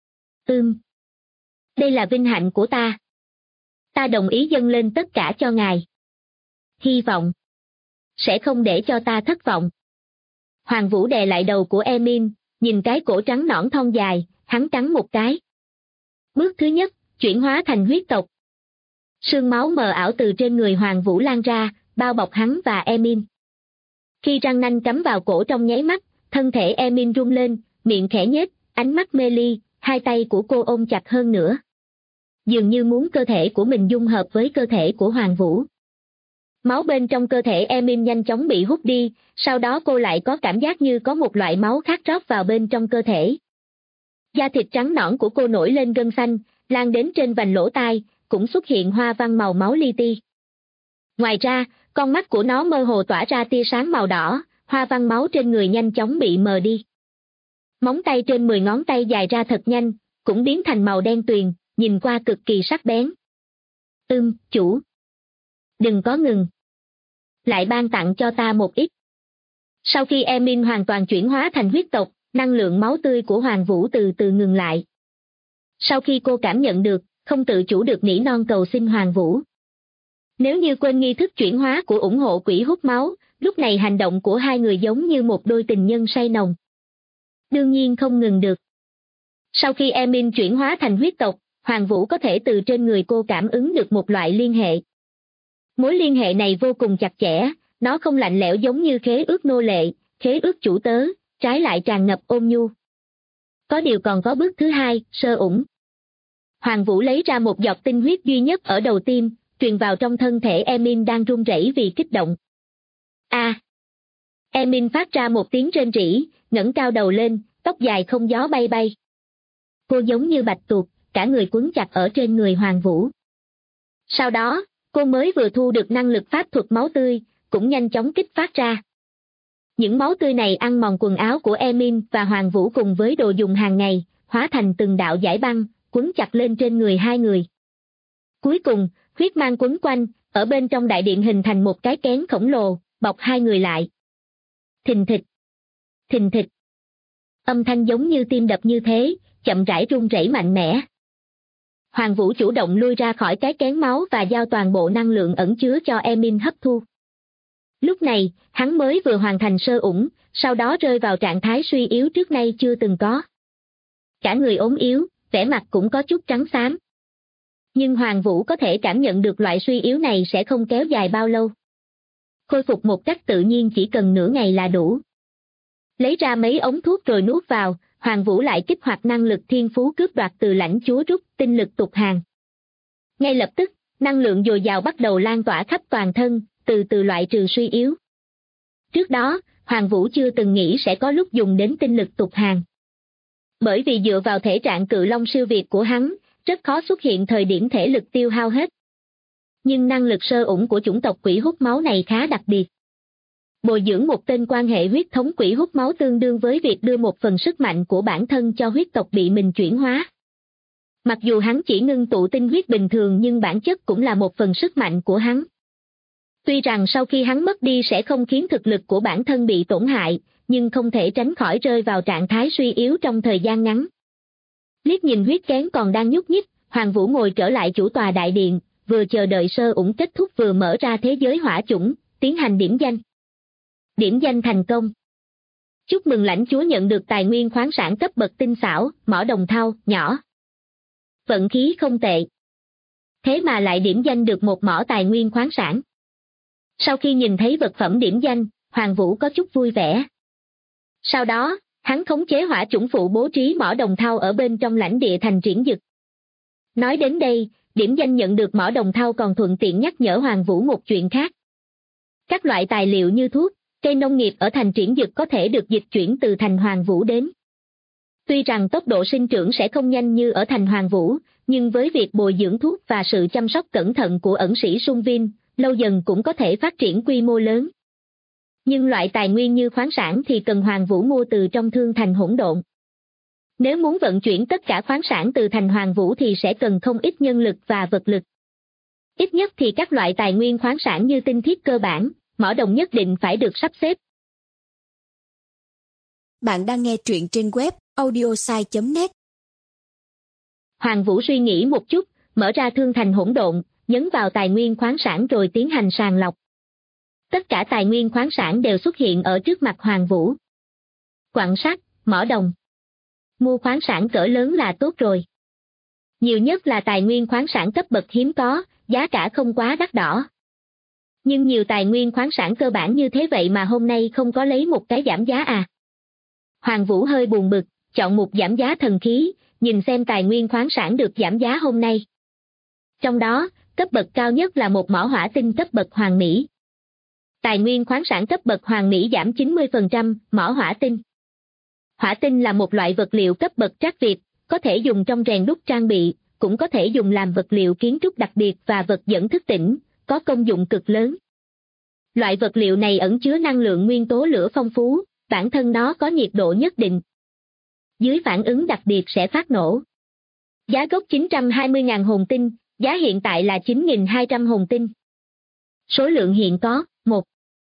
Đây là vinh hạnh của ta. Ta đồng ý dâng lên tất cả cho ngài. Hy vọng sẽ không để cho ta thất vọng. Hoàng Vũ đè lại đầu của Emin, nhìn cái cổ trắng nõn thon dài, hắn cắn một cái. Bước thứ nhất, chuyển hóa thành huyết tộc. Sương máu mờ ảo từ trên người Hoàng Vũ lan ra, bao bọc hắn và Emin. Khi răng nanh cắm vào cổ trong nháy mắt, thân thể Emin rung lên, miệng khẽ nhếch, ánh mắt mê ly, hai tay của cô ôm chặt hơn nữa. Dường như muốn cơ thể của mình dung hợp với cơ thể của Hoàng Vũ. Máu bên trong cơ thể Emin nhanh chóng bị hút đi, sau đó cô lại có cảm giác như có một loại máu khác rót vào bên trong cơ thể. Da thịt trắng nõn của cô nổi lên gân xanh, lan đến trên vành lỗ tai, cũng xuất hiện hoa văn màu máu li ti. Ngoài ra, con mắt của nó mơ hồ tỏa ra tia sáng màu đỏ, hoa văn máu trên người nhanh chóng bị mờ đi. Móng tay trên 10 ngón tay dài ra thật nhanh, cũng biến thành màu đen tuyền, nhìn qua cực kỳ sắc bén. Chủ. Đừng có ngừng. Lại ban tặng cho ta một ít. Sau khi Emin hoàn toàn chuyển hóa thành huyết tộc, năng lượng máu tươi của Hoàng Vũ từ từ ngừng lại. Sau khi cô cảm nhận được, không tự chủ được nỉ non cầu xin Hoàng Vũ. Nếu như quên nghi thức chuyển hóa của ủng hộ quỷ hút máu, lúc này hành động của hai người giống như một đôi tình nhân say nồng. Đương nhiên không ngừng được. Sau khi Emin chuyển hóa thành huyết tộc, Hoàng Vũ có thể từ trên người cô cảm ứng được một loại liên hệ. Mối liên hệ này vô cùng chặt chẽ, nó không lạnh lẽo giống như khế ước nô lệ, khế ước chủ tớ, trái lại tràn ngập ôn nhu. Có điều còn có bước thứ hai, sơ ủng. Hoàng Vũ lấy ra một giọt tinh huyết duy nhất ở đầu tim, truyền vào trong thân thể Emin đang run rẩy vì kích động. Emin phát ra một tiếng rên rỉ, ngẩng cao đầu lên, tóc dài không gió bay bay. Cô giống như bạch tuộc, cả người quấn chặt ở trên người Hoàng Vũ. Sau đó, cô mới vừa thu được năng lực pháp thuật máu tươi, cũng nhanh chóng kích phát ra. Những máu tươi này ăn mòn quần áo của Emin và Hoàng Vũ cùng với đồ dùng hàng ngày, hóa thành từng đạo dải băng, quấn chặt lên trên người hai người. Cuối cùng, huyết mang quấn quanh, ở bên trong đại điện hình thành một cái kén khổng lồ, bọc hai người lại. Thình thịch. Thình thịch. Âm thanh giống như tim đập như thế, chậm rãi rung rẩy mạnh mẽ. Hoàng Vũ chủ động lui ra khỏi cái kén máu và giao toàn bộ năng lượng ẩn chứa cho Emin hấp thu. Lúc này, hắn mới vừa hoàn thành sơ ủng, sau đó rơi vào trạng thái suy yếu trước nay chưa từng có. Cả người ốm yếu, vẻ mặt cũng có chút trắng xám. Nhưng Hoàng Vũ có thể cảm nhận được loại suy yếu này sẽ không kéo dài bao lâu. Khôi phục một cách tự nhiên chỉ cần nửa ngày là đủ. Lấy ra mấy ống thuốc rồi nuốt vào, Hoàng Vũ lại kích hoạt năng lực thiên phú cướp đoạt từ lãnh chúa rút tinh lực tục hàng. Ngay lập tức, năng lượng dồi dào bắt đầu lan tỏa khắp toàn thân, từ từ loại trừ suy yếu. Trước đó, Hoàng Vũ chưa từng nghĩ sẽ có lúc dùng đến tinh lực tục hàng. Bởi vì dựa vào thể trạng cự long siêu việt của hắn, rất khó xuất hiện thời điểm thể lực tiêu hao hết. Nhưng năng lực sơ ủng của chủng tộc quỷ hút máu này khá đặc biệt. Bồi dưỡng một tên quan hệ huyết thống quỷ hút máu tương đương với việc đưa một phần sức mạnh của bản thân cho huyết tộc bị mình chuyển hóa. Mặc dù hắn chỉ ngưng tụ tinh huyết bình thường nhưng bản chất cũng là một phần sức mạnh của hắn. Tuy rằng sau khi hắn mất đi sẽ không khiến thực lực của bản thân bị tổn hại, nhưng không thể tránh khỏi rơi vào trạng thái suy yếu trong thời gian ngắn. Liếc nhìn huyết kén còn đang nhúc nhích, Hoàng Vũ ngồi trở lại chủ tòa đại điện, vừa chờ đợi sơ ủng kết thúc vừa mở ra thế giới hỏa chủng, tiến hành điểm danh. Điểm danh thành công. Chúc mừng lãnh chúa nhận được tài nguyên khoáng sản cấp bậc tinh xảo, mỏ đồng thau, nhỏ. Vận khí không tệ. Thế mà lại điểm danh được một mỏ tài nguyên khoáng sản. Sau khi nhìn thấy vật phẩm điểm danh, Hoàng Vũ có chút vui vẻ. Sau đó, hắn khống chế hỏa chủng phụ bố trí mỏ đồng thau ở bên trong lãnh địa thành Triển Dực. Nói đến đây, điểm danh nhận được mỏ đồng thau còn thuận tiện nhắc nhở Hoàng Vũ một chuyện khác. Các loại tài liệu như thuốc, cây nông nghiệp ở thành Triển Dực có thể được dịch chuyển từ thành Hoàng Vũ đến. Tuy rằng tốc độ sinh trưởng sẽ không nhanh như ở thành Hoàng Vũ, nhưng với việc bồi dưỡng thuốc và sự chăm sóc cẩn thận của ẩn sĩ Sung Vin, lâu dần cũng có thể phát triển quy mô lớn. Nhưng loại tài nguyên như khoáng sản thì cần Hoàng Vũ mua từ trong thương thành hỗn độn. Nếu muốn vận chuyển tất cả khoáng sản từ thành Hoàng Vũ thì sẽ cần không ít nhân lực và vật lực. Ít nhất thì các loại tài nguyên khoáng sản như tinh thiết cơ bản, mỏ đồng nhất định phải được sắp xếp. Bạn đang nghe truyện trên web audiosai.net. Hoàng Vũ suy nghĩ một chút, mở ra thương thành hỗn độn, nhấn vào tài nguyên khoáng sản rồi tiến hành sàng lọc. Tất cả tài nguyên khoáng sản đều xuất hiện ở trước mặt Hoàng Vũ. Quặng sắt, mỏ đồng. Mua khoáng sản cỡ lớn là tốt rồi. Nhiều nhất là tài nguyên khoáng sản cấp bậc hiếm có, giá cả không quá đắt đỏ. Nhưng nhiều tài nguyên khoáng sản cơ bản như thế vậy mà hôm nay không có lấy một cái giảm giá à? Hoàng Vũ hơi buồn bực, chọn một giảm giá thần khí, nhìn xem tài nguyên khoáng sản được giảm giá hôm nay. Trong đó, cấp bậc cao nhất là một mỏ hỏa tinh cấp bậc hoàng mỹ. Tài nguyên khoáng sản cấp bậc hoàng mỹ giảm 90%, mỏ hỏa tinh. Hỏa tinh là một loại vật liệu cấp bậc trắc việt, có thể dùng trong rèn đúc trang bị, cũng có thể dùng làm vật liệu kiến trúc đặc biệt và vật dẫn thức tỉnh, có công dụng cực lớn. Loại vật liệu này ẩn chứa năng lượng nguyên tố lửa phong phú, bản thân nó có nhiệt độ nhất định. Dưới phản ứng đặc biệt sẽ phát nổ. Giá gốc 920.000 hồn tinh, giá hiện tại là 9.200 hồn tinh. Số lượng hiện có, 1.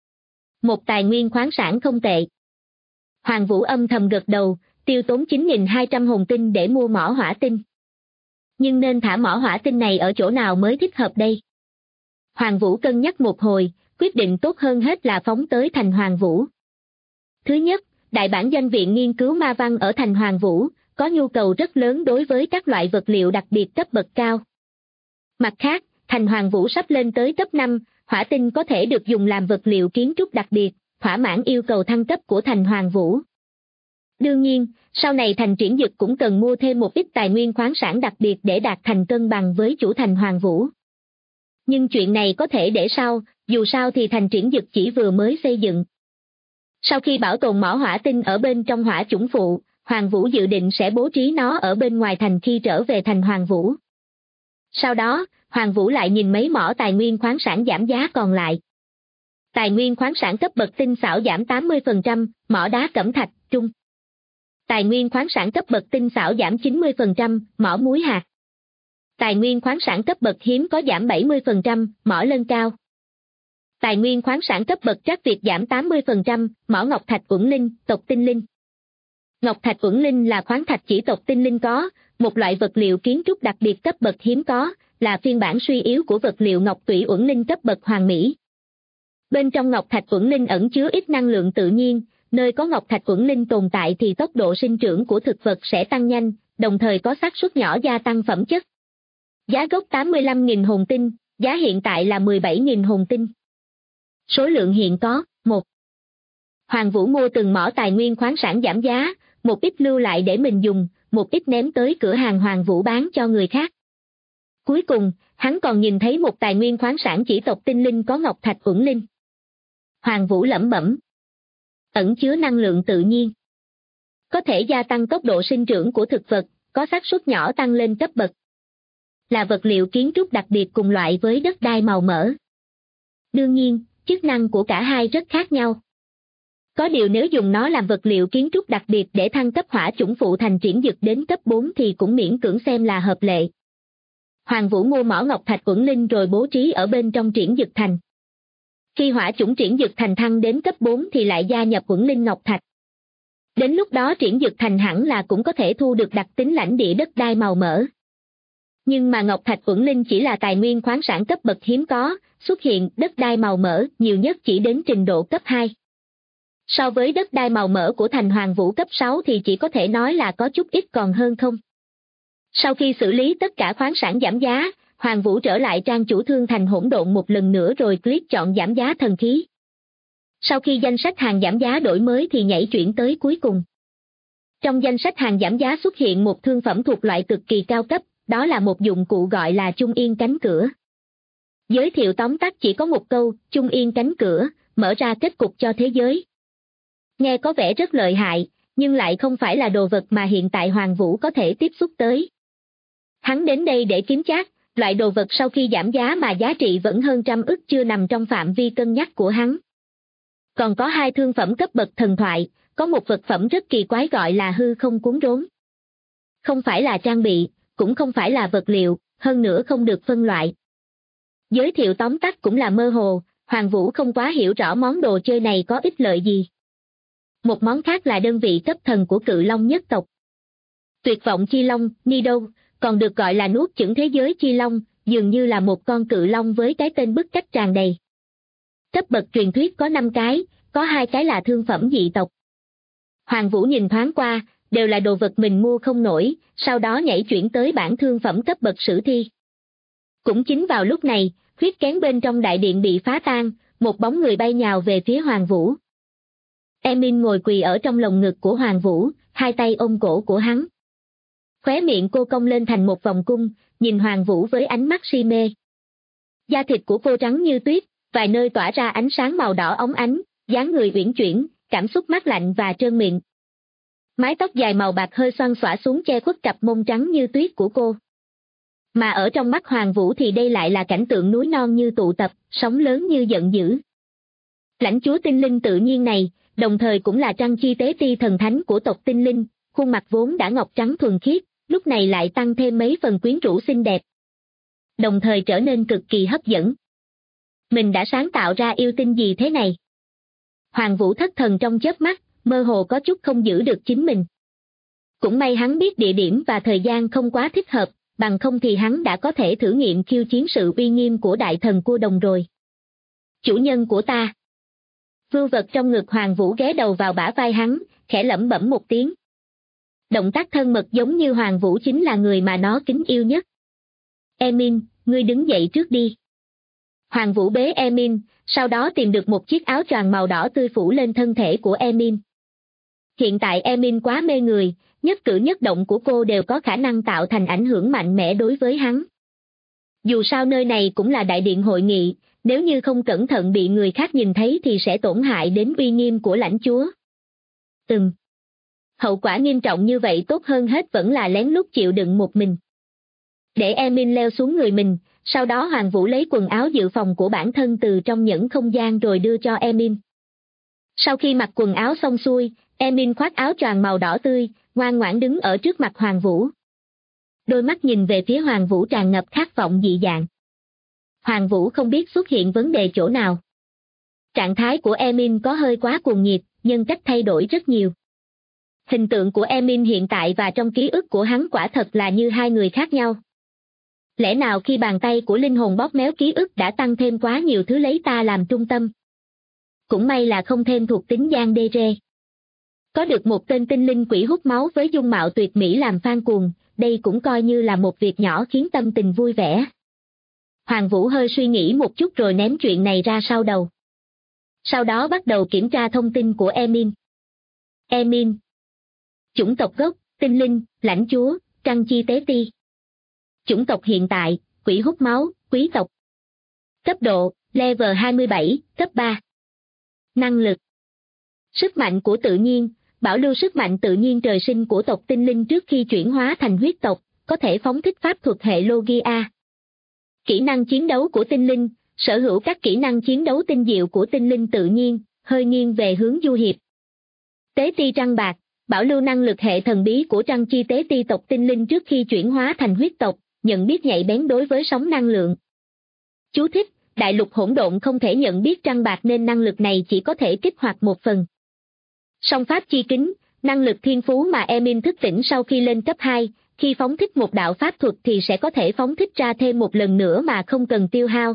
Một tài nguyên khoáng sản không tệ. Hoàng Vũ âm thầm gật đầu, tiêu tốn 9.200 hồn tinh để mua mỏ hỏa tinh. Nhưng nên thả mỏ hỏa tinh này ở chỗ nào mới thích hợp đây? Hoàng Vũ cân nhắc một hồi, quyết định tốt hơn hết là phóng tới thành Hoàng Vũ. Thứ nhất, đại bản doanh viện nghiên cứu ma văn ở thành Hoàng Vũ, có nhu cầu rất lớn đối với các loại vật liệu đặc biệt cấp bậc cao. Mặt khác, thành Hoàng Vũ sắp lên tới cấp 5, hỏa tinh có thể được dùng làm vật liệu kiến trúc đặc biệt, thỏa mãn yêu cầu thăng cấp của thành Hoàng Vũ. Đương nhiên, sau này thành Triển Dực cũng cần mua thêm một ít tài nguyên khoáng sản đặc biệt để đạt thành cân bằng với chủ thành Hoàng Vũ. Nhưng chuyện này có thể để sau, dù sao thì thành Triển Dực chỉ vừa mới xây dựng. Sau khi bảo tồn mỏ hỏa tinh ở bên trong hỏa chủng phụ, Hoàng Vũ dự định sẽ bố trí nó ở bên ngoài thành khi trở về thành Hoàng Vũ. Sau đó, Hoàng Vũ lại nhìn mấy mỏ tài nguyên khoáng sản giảm giá còn lại. Tài nguyên khoáng sản cấp bậc tinh xảo giảm 80%, mỏ đá cẩm thạch, trung. Tài nguyên khoáng sản cấp bậc tinh xảo giảm 90%, mỏ muối hạt. Tài nguyên khoáng sản cấp bậc hiếm có giảm 70%, mỏ lân cao. Tài nguyên khoáng sản cấp bậc trắc Việt giảm 80%, mỏ ngọc thạch uẩn linh, tộc tinh linh. Ngọc thạch uẩn linh là khoáng thạch chỉ tộc tinh linh có, một loại vật liệu kiến trúc đặc biệt cấp bậc hiếm có, là phiên bản suy yếu của vật liệu ngọc tủy uẩn linh cấp bậc hoàn mỹ. Bên trong ngọc thạch uẩn linh ẩn chứa ít năng lượng tự nhiên, nơi có ngọc thạch uẩn linh tồn tại thì tốc độ sinh trưởng của thực vật sẽ tăng nhanh, đồng thời có xác suất nhỏ gia tăng phẩm chất. Giá gốc 85.000 hồn tinh, giá hiện tại là 17.000 hồn tinh. Số lượng hiện có, 1. Hoàng Vũ mua từng mỏ tài nguyên khoáng sản giảm giá, một ít lưu lại để mình dùng, một ít ném tới cửa hàng Hoàng Vũ bán cho người khác. Cuối cùng, hắn còn nhìn thấy một tài nguyên khoáng sản chỉ tộc tinh linh có ngọc thạch uẩn linh. Hoàng Vũ lẩm bẩm. Ẩn chứa năng lượng tự nhiên. Có thể gia tăng tốc độ sinh trưởng của thực vật, có xác suất nhỏ tăng lên cấp bậc. Là vật liệu kiến trúc đặc biệt cùng loại với đất đai màu mỡ. Đương nhiên, chức năng của cả hai rất khác nhau. Có điều nếu dùng nó làm vật liệu kiến trúc đặc biệt để thăng cấp hỏa chủng phụ thành Triển Dực đến cấp 4 thì cũng miễn cưỡng xem là hợp lệ. Hoàng Vũ mua mỏ ngọc thạch uẩn linh rồi bố trí ở bên trong Triển Dực thành. Khi hỏa chủng Triển Dực thành thăng đến cấp 4 thì lại gia nhập uẩn linh ngọc thạch. Đến lúc đó Triển Dực thành hẳn là cũng có thể thu được đặc tính lãnh địa đất đai màu mỡ. Nhưng mà ngọc thạch uẩn linh chỉ là tài nguyên khoáng sản cấp bậc hiếm có, xuất hiện đất đai màu mỡ nhiều nhất chỉ đến trình độ cấp 2. So với đất đai màu mỡ của thành Hoàng Vũ cấp 6 thì chỉ có thể nói là có chút ít còn hơn không. Sau khi xử lý tất cả khoáng sản giảm giá, Hoàng Vũ trở lại trang chủ thương thành hỗn độn một lần nữa rồi click chọn giảm giá thần khí. Sau khi danh sách hàng giảm giá đổi mới thì nhảy chuyển tới cuối cùng. Trong danh sách hàng giảm giá xuất hiện một thương phẩm thuộc loại cực kỳ cao cấp, đó là một dụng cụ gọi là Trung Yên cánh cửa. Giới thiệu tóm tắt chỉ có một câu, Trung Yên cánh cửa, mở ra kết cục cho thế giới. Nghe có vẻ rất lợi hại, nhưng lại không phải là đồ vật mà hiện tại Hoàng Vũ có thể tiếp xúc tới. Hắn đến đây để kiếm trác, loại đồ vật sau khi giảm giá mà giá trị vẫn hơn 100 ức chưa nằm trong phạm vi cân nhắc của hắn. Còn có hai thương phẩm cấp bậc thần thoại, có một vật phẩm rất kỳ quái gọi là hư không cuốn rốn. Không phải là trang bị, cũng không phải là vật liệu, hơn nữa không được phân loại. Giới thiệu tóm tắt cũng là mơ hồ, Hoàng Vũ không quá hiểu rõ món đồ chơi này có ích lợi gì. Một món khác là đơn vị cấp thần của Cự Long nhất tộc. Tuyệt vọng chi long, Nido, còn được gọi là nuốt chửng thế giới chi long, dường như là một con cự long với cái tên bức cách tràn đầy. Cấp bậc truyền thuyết có 5 cái, có 2 cái là thương phẩm dị tộc. Hoàng Vũ nhìn thoáng qua, đều là đồ vật mình mua không nổi, sau đó nhảy chuyển tới bản thương phẩm cấp bậc sử thi. Cũng chính vào lúc này, huyết kén bên trong đại điện bị phá tan, một bóng người bay nhào về phía Hoàng Vũ. Emin ngồi quỳ ở trong lồng ngực của Hoàng Vũ, hai tay ôm cổ của hắn. Khóe miệng cô cong lên thành một vòng cung, nhìn Hoàng Vũ với ánh mắt si mê. Da thịt của cô trắng như tuyết, vài nơi tỏa ra ánh sáng màu đỏ óng ánh, dáng người uyển chuyển, cảm xúc mát lạnh và trơn miệng. Mái tóc dài màu bạc hơi xoăn xõa xuống che khuất cặp mông trắng như tuyết của cô. Mà ở trong mắt Hoàng Vũ thì đây lại là cảnh tượng núi non như tụ tập, sóng lớn như giận dữ. Lãnh chúa tinh linh tự nhiên này, đồng thời cũng là Trăng Chi Tế Ti thần thánh của tộc tinh linh, khuôn mặt vốn đã ngọc trắng thuần khiết, lúc này lại tăng thêm mấy phần quyến rũ xinh đẹp. Đồng thời trở nên cực kỳ hấp dẫn. Mình đã sáng tạo ra yêu tinh gì thế này? Hoàng Vũ thất thần trong chớp mắt, mơ hồ có chút không giữ được chính mình. Cũng may hắn biết địa điểm và thời gian không quá thích hợp, bằng không thì hắn đã có thể thử nghiệm khiêu chiến sự uy nghiêm của đại thần cua đồng rồi. Chủ nhân của ta. Vưu vật trong ngực Hoàng Vũ ghé đầu vào bả vai hắn, khẽ lẩm bẩm một tiếng. Động tác thân mật giống như Hoàng Vũ chính là người mà nó kính yêu nhất. Emin, ngươi đứng dậy trước đi. Hoàng Vũ bế Emin, sau đó tìm được một chiếc áo choàng màu đỏ tươi phủ lên thân thể của Emin. Hiện tại Emin quá mê người, nhất cử nhất động của cô đều có khả năng tạo thành ảnh hưởng mạnh mẽ đối với hắn. Dù sao nơi này cũng là đại điện hội nghị, nếu như không cẩn thận bị người khác nhìn thấy thì sẽ tổn hại đến uy nghiêm của lãnh chúa. Hậu quả nghiêm trọng như vậy tốt hơn hết vẫn là lén lút chịu đựng một mình. Để Emin leo xuống người mình, sau đó Hoàng Vũ lấy quần áo dự phòng của bản thân từ trong nhẫn không gian rồi đưa cho Emin. Sau khi mặc quần áo xong xuôi, Emin khoác áo choàng màu đỏ tươi, ngoan ngoãn đứng ở trước mặt Hoàng Vũ. Đôi mắt nhìn về phía Hoàng Vũ tràn ngập khát vọng dị dạng. Hoàng Vũ không biết xuất hiện vấn đề chỗ nào. Trạng thái của Emin có hơi quá cuồng nhiệt, nhân cách thay đổi rất nhiều. Hình tượng của Emin hiện tại và trong ký ức của hắn quả thật là như hai người khác nhau. Lẽ nào khi bàn tay của linh hồn bóp méo ký ức đã tăng thêm quá nhiều thứ lấy ta làm trung tâm? Cũng may là không thêm thuộc tính gian đê rê. Có được một tên tinh linh quỷ hút máu với dung mạo tuyệt mỹ làm fan cuồng, đây cũng coi như là một việc nhỏ khiến tâm tình vui vẻ. Hoàng Vũ hơi suy nghĩ một chút rồi ném chuyện này ra sau đầu. Sau đó bắt đầu kiểm tra thông tin của Emin. Emin. Chủng tộc gốc, tinh linh, lãnh chúa, Trăng Chi Tế Ti. Chủng tộc hiện tại, quỷ hút máu, quý tộc. Cấp độ, level 27, cấp 3. Năng lực. Sức mạnh của tự nhiên, bảo lưu sức mạnh tự nhiên trời sinh của tộc tinh linh trước khi chuyển hóa thành huyết tộc, có thể phóng thích pháp thuật hệ Logia. Kỹ năng chiến đấu của tinh linh, sở hữu các kỹ năng chiến đấu tinh diệu của tinh linh tự nhiên, hơi nghiêng về hướng du hiệp. Tế ti trăng bạc, bảo lưu năng lực hệ thần bí của Trăng Chi Tế Ti tộc tinh linh trước khi chuyển hóa thành huyết tộc, nhận biết nhạy bén đối với sóng năng lượng. Chú thích, đại lục hỗn độn không thể nhận biết trăng bạc nên năng lực này chỉ có thể kích hoạt một phần. Song pháp chi kính, năng lực thiên phú mà Emin thức tỉnh sau khi lên cấp 2, khi phóng thích một đạo pháp thuật thì sẽ có thể phóng thích ra thêm một lần nữa mà không cần tiêu hao.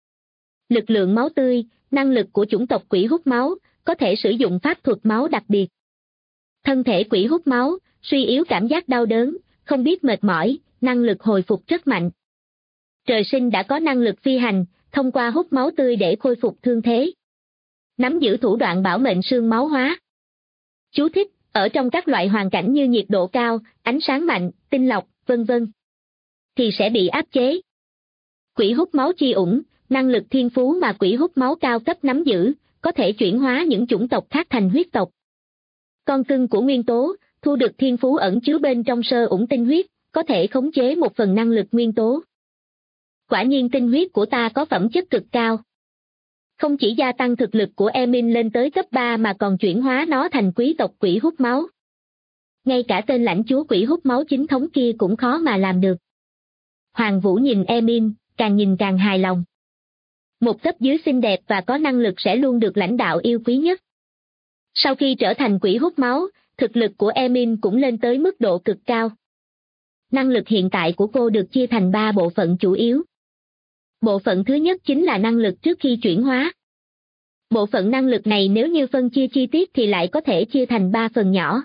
Lực lượng máu tươi, năng lực của chủng tộc quỷ hút máu, có thể sử dụng pháp thuật máu đặc biệt. Thân thể quỷ hút máu, suy yếu cảm giác đau đớn, không biết mệt mỏi, năng lực hồi phục rất mạnh. Trời sinh đã có năng lực phi hành, thông qua hút máu tươi để khôi phục thương thế. Nắm giữ thủ đoạn bảo mệnh xương máu hóa. Chú thích, ở trong các loại hoàn cảnh như nhiệt độ cao, ánh sáng mạnh, tinh lọc, vân vân, thì sẽ bị áp chế. Quỷ hút máu chi ủng, năng lực thiên phú mà quỷ hút máu cao cấp nắm giữ, có thể chuyển hóa những chủng tộc khác thành huyết tộc. Con cưng của nguyên tố, thu được thiên phú ẩn chứa bên trong sơ ủng tinh huyết, có thể khống chế một phần năng lực nguyên tố. Quả nhiên tinh huyết của ta có phẩm chất cực cao. Không chỉ gia tăng thực lực của Emin lên tới cấp 3 mà còn chuyển hóa nó thành quý tộc quỷ hút máu. Ngay cả tên lãnh chúa quỷ hút máu chính thống kia cũng khó mà làm được. Hoàng Vũ nhìn Emin, càng nhìn càng hài lòng. Một cấp dưới xinh đẹp và có năng lực sẽ luôn được lãnh đạo yêu quý nhất. Sau khi trở thành quỷ hút máu, thực lực của Emin cũng lên tới mức độ cực cao. Năng lực hiện tại của cô được chia thành 3 bộ phận chủ yếu. Bộ phận thứ nhất chính là năng lực trước khi chuyển hóa. Bộ phận năng lực này nếu như phân chia chi tiết thì lại có thể chia thành 3 phần nhỏ.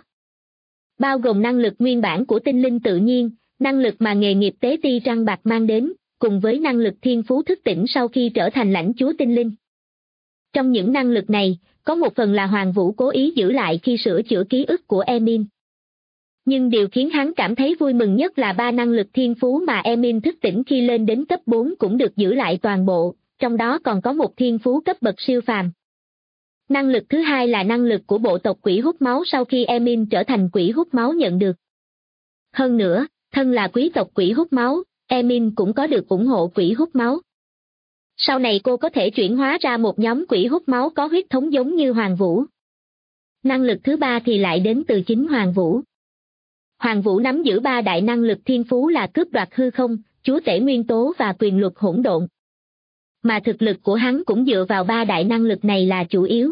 Bao gồm năng lực nguyên bản của tinh linh tự nhiên, năng lực mà nghề nghiệp tế ti trăng bạc mang đến, cùng với năng lực thiên phú thức tỉnh sau khi trở thành lãnh chúa tinh linh. Trong những năng lực này, có một phần là Hoàng Vũ cố ý giữ lại khi sửa chữa ký ức của Emin. Nhưng điều khiến hắn cảm thấy vui mừng nhất là 3 năng lực thiên phú mà Emin thức tỉnh khi lên đến cấp 4 cũng được giữ lại toàn bộ, trong đó còn có một thiên phú cấp bậc siêu phàm. Năng lực thứ hai là năng lực của bộ tộc quỷ hút máu sau khi Emin trở thành quỷ hút máu nhận được. Hơn nữa, thân là quý tộc quỷ hút máu, Emin cũng có được ủng hộ quỷ hút máu. Sau này cô có thể chuyển hóa ra một nhóm quỷ hút máu có huyết thống giống như Hoàng Vũ. Năng lực thứ ba thì lại đến từ chính Hoàng Vũ. Hoàng Vũ nắm giữ ba đại năng lực thiên phú là cướp đoạt hư không, chúa tể nguyên tố và quyền luật hỗn độn. Mà thực lực của hắn cũng dựa vào ba đại năng lực này là chủ yếu.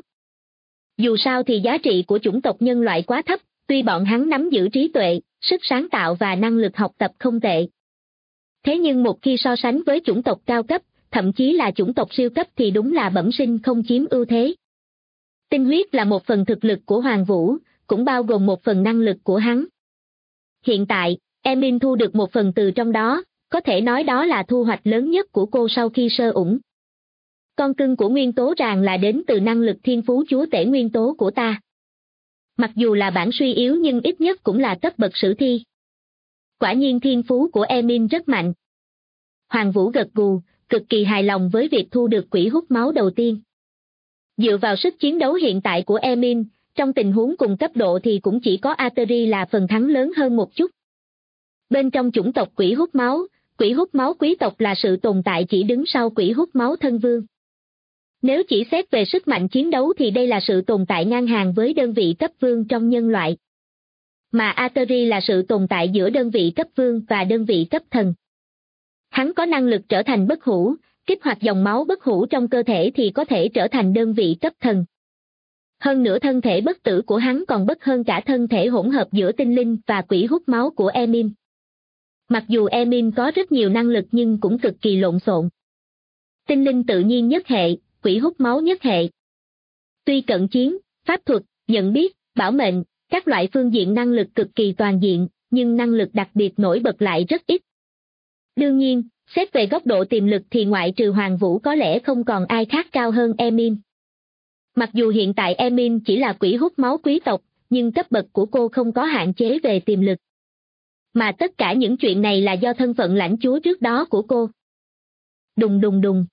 Dù sao thì giá trị của chủng tộc nhân loại quá thấp, tuy bọn hắn nắm giữ trí tuệ, sức sáng tạo và năng lực học tập không tệ. Thế nhưng một khi so sánh với chủng tộc cao cấp, thậm chí là chủng tộc siêu cấp thì đúng là bẩm sinh không chiếm ưu thế. Tinh huyết là một phần thực lực của Hoàng Vũ, cũng bao gồm một phần năng lực của hắn. Hiện tại, Emin thu được một phần từ trong đó, có thể nói đó là thu hoạch lớn nhất của cô sau khi sơ ủng. Con cưng của nguyên tố ràng là đến từ năng lực thiên phú chúa tể nguyên tố của ta. Mặc dù là bản suy yếu nhưng ít nhất cũng là cấp bậc sử thi. Quả nhiên thiên phú của Emin rất mạnh. Hoàng Vũ gật gù, cực kỳ hài lòng với việc thu được quỷ hút máu đầu tiên. Dựa vào sức chiến đấu hiện tại của Emin, trong tình huống cùng cấp độ thì cũng chỉ có Ateri là phần thắng lớn hơn một chút. Bên trong chủng tộc quỷ hút máu quý tộc là sự tồn tại chỉ đứng sau quỷ hút máu thân vương. Nếu chỉ xét về sức mạnh chiến đấu thì đây là sự tồn tại ngang hàng với đơn vị cấp vương trong nhân loại. Mà Ateri là sự tồn tại giữa đơn vị cấp vương và đơn vị cấp thần. Hắn có năng lực trở thành bất hủ, kích hoạt dòng máu bất hủ trong cơ thể thì có thể trở thành đơn vị cấp thần. Hơn nữa thân thể bất tử của hắn còn bất hơn cả thân thể hỗn hợp giữa tinh linh và quỷ hút máu của Emin. Mặc dù Emin có rất nhiều năng lực nhưng cũng cực kỳ lộn xộn. Tinh linh tự nhiên nhất hệ, quỷ hút máu nhất hệ. Tuy cận chiến, pháp thuật, nhận biết, bảo mệnh, các loại phương diện năng lực cực kỳ toàn diện, nhưng năng lực đặc biệt nổi bật lại rất ít. Đương nhiên, xét về góc độ tiềm lực thì ngoại trừ Hoàng Vũ có lẽ không còn ai khác cao hơn Emin. Mặc dù hiện tại Emin chỉ là quỷ hút máu quý tộc, nhưng cấp bậc của cô không có hạn chế về tiềm lực. Mà tất cả những chuyện này là do thân phận lãnh chúa trước đó của cô. Đùng đùng đùng.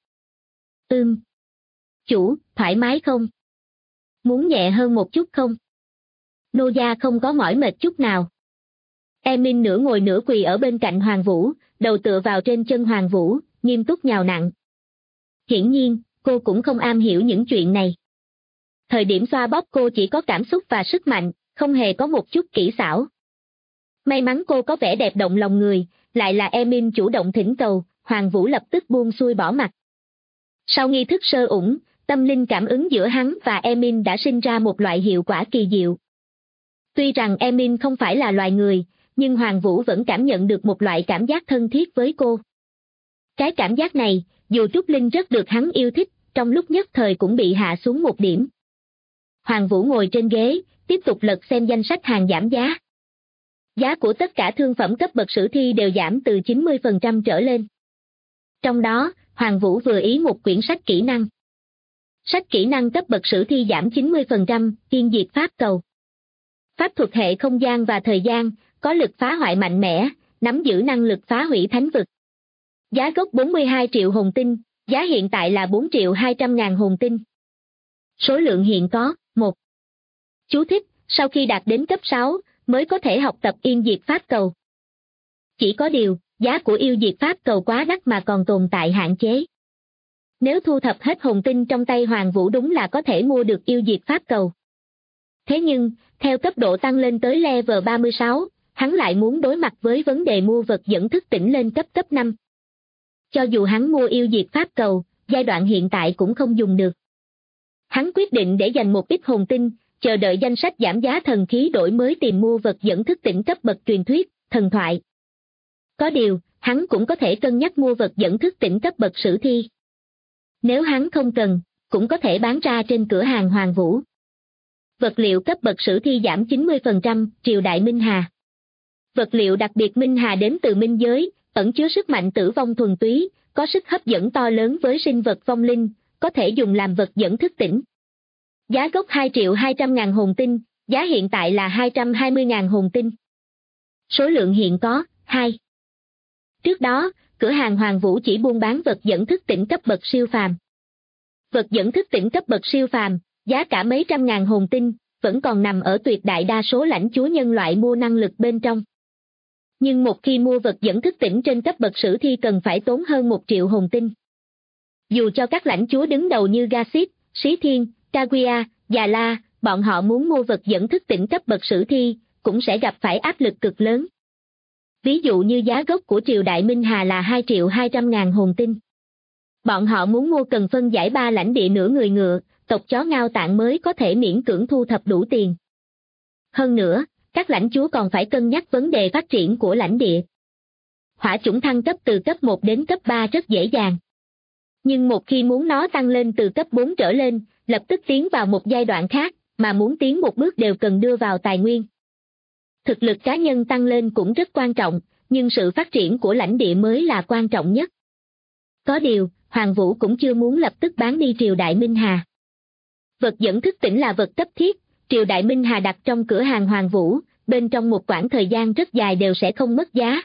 Chủ, thoải mái không? Muốn nhẹ hơn một chút không? Nô gia không có mỏi mệt chút nào. Emin nửa ngồi nửa quỳ ở bên cạnh Hoàng Vũ, đầu tựa vào trên chân Hoàng Vũ, nghiêm túc nhào nặn. Hiển nhiên, cô cũng không am hiểu những chuyện này. Thời điểm xoa bóp cô chỉ có cảm xúc và sức mạnh, không hề có một chút kỹ xảo. May mắn cô có vẻ đẹp động lòng người, lại là Emin chủ động thỉnh cầu, Hoàng Vũ lập tức buông xuôi bỏ mặt. Sau nghi thức sơ ủng, tâm linh cảm ứng giữa hắn và Emin đã sinh ra một loại hiệu quả kỳ diệu. Tuy rằng Emin không phải là loài người, nhưng Hoàng Vũ vẫn cảm nhận được một loại cảm giác thân thiết với cô. Cái cảm giác này, dù Trúc Linh rất được hắn yêu thích, trong lúc nhất thời cũng bị hạ xuống một điểm. Hoàng Vũ ngồi trên ghế, tiếp tục lật xem danh sách hàng giảm giá. Giá của tất cả thương phẩm cấp bậc sử thi đều giảm từ 90% trở lên. Trong đó, Hoàng Vũ vừa ý một quyển sách kỹ năng. Sách kỹ năng cấp bậc sử thi giảm 90%, tiên diệt pháp cầu. Pháp thuật hệ không gian và thời gian, có lực phá hoại mạnh mẽ, nắm giữ năng lực phá hủy thánh vực. Giá gốc 42 triệu hồn tinh, giá hiện tại là 4 triệu 200 ngàn hồn tinh. Số lượng hiện có, 1. Chú thích, sau khi đạt đến cấp 6, mới có thể học tập yên diệt pháp cầu. Chỉ có điều, giá của yêu diệt pháp cầu quá đắt mà còn tồn tại hạn chế. Nếu thu thập hết hồn tinh trong tay Hoàng Vũ đúng là có thể mua được yêu diệt pháp cầu. Thế nhưng, theo cấp độ tăng lên tới level 36, hắn lại muốn đối mặt với vấn đề mua vật dẫn thức tỉnh lên cấp 5. Cho dù hắn mua yêu diệt pháp cầu, giai đoạn hiện tại cũng không dùng được. Hắn quyết định để dành một ít hồn tinh, chờ đợi danh sách giảm giá thần khí đổi mới tìm mua vật dẫn thức tỉnh cấp bậc truyền thuyết, thần thoại. Có điều, hắn cũng có thể cân nhắc mua vật dẫn thức tỉnh cấp bậc sử thi. Nếu hắn không cần, cũng có thể bán ra trên cửa hàng Hoàng Vũ. Vật liệu cấp bậc sử thi giảm 90%, triều đại Minh Hà. Vật liệu đặc biệt Minh Hà đến từ Minh giới, ẩn chứa sức mạnh tử vong thuần túy, có sức hấp dẫn to lớn với sinh vật vong linh, có thể dùng làm vật dẫn thức tỉnh. Giá gốc 2 triệu 200 ngàn hồn tinh, giá hiện tại là 220 ngàn hồn tinh. Số lượng hiện có, 2. Trước đó, cửa hàng Hoàng Vũ chỉ buôn bán vật dẫn thức tỉnh cấp bậc siêu phàm. Vật dẫn thức tỉnh cấp bậc siêu phàm, giá cả mấy trăm ngàn hồn tinh, vẫn còn nằm ở tuyệt đại đa số lãnh chúa nhân loại mua năng lực bên trong. Nhưng một khi mua vật dẫn thức tỉnh trên cấp bậc sử thi cần phải tốn hơn 1 triệu hồn tinh. Dù cho các lãnh chúa đứng đầu như Gasit, Sĩ Thiên, Kaguya, Già La, bọn họ muốn mua vật dẫn thức tỉnh cấp bậc sử thi, cũng sẽ gặp phải áp lực cực lớn. Ví dụ như giá gốc của triều đại Minh Hà là 2.200.000 hồn tinh. Bọn họ muốn mua cần phân giải 3 lãnh địa nửa người ngựa, tộc chó Ngao Tạng mới có thể miễn cưỡng thu thập đủ tiền. Hơn nữa, các lãnh chúa còn phải cân nhắc vấn đề phát triển của lãnh địa. Hỏa chủng thăng cấp từ cấp 1 đến cấp 3 rất dễ dàng. Nhưng một khi muốn nó tăng lên từ cấp 4 trở lên, lập tức tiến vào một giai đoạn khác, mà muốn tiến một bước đều cần đưa vào tài nguyên. Thực lực cá nhân tăng lên cũng rất quan trọng, nhưng sự phát triển của lãnh địa mới là quan trọng nhất. Có điều, Hoàng Vũ cũng chưa muốn lập tức bán đi triều đại Minh Hà. Vật dẫn thức tỉnh là vật cấp thiết, triều đại Minh Hà đặt trong cửa hàng Hoàng Vũ, bên trong một quãng thời gian rất dài đều sẽ không mất giá.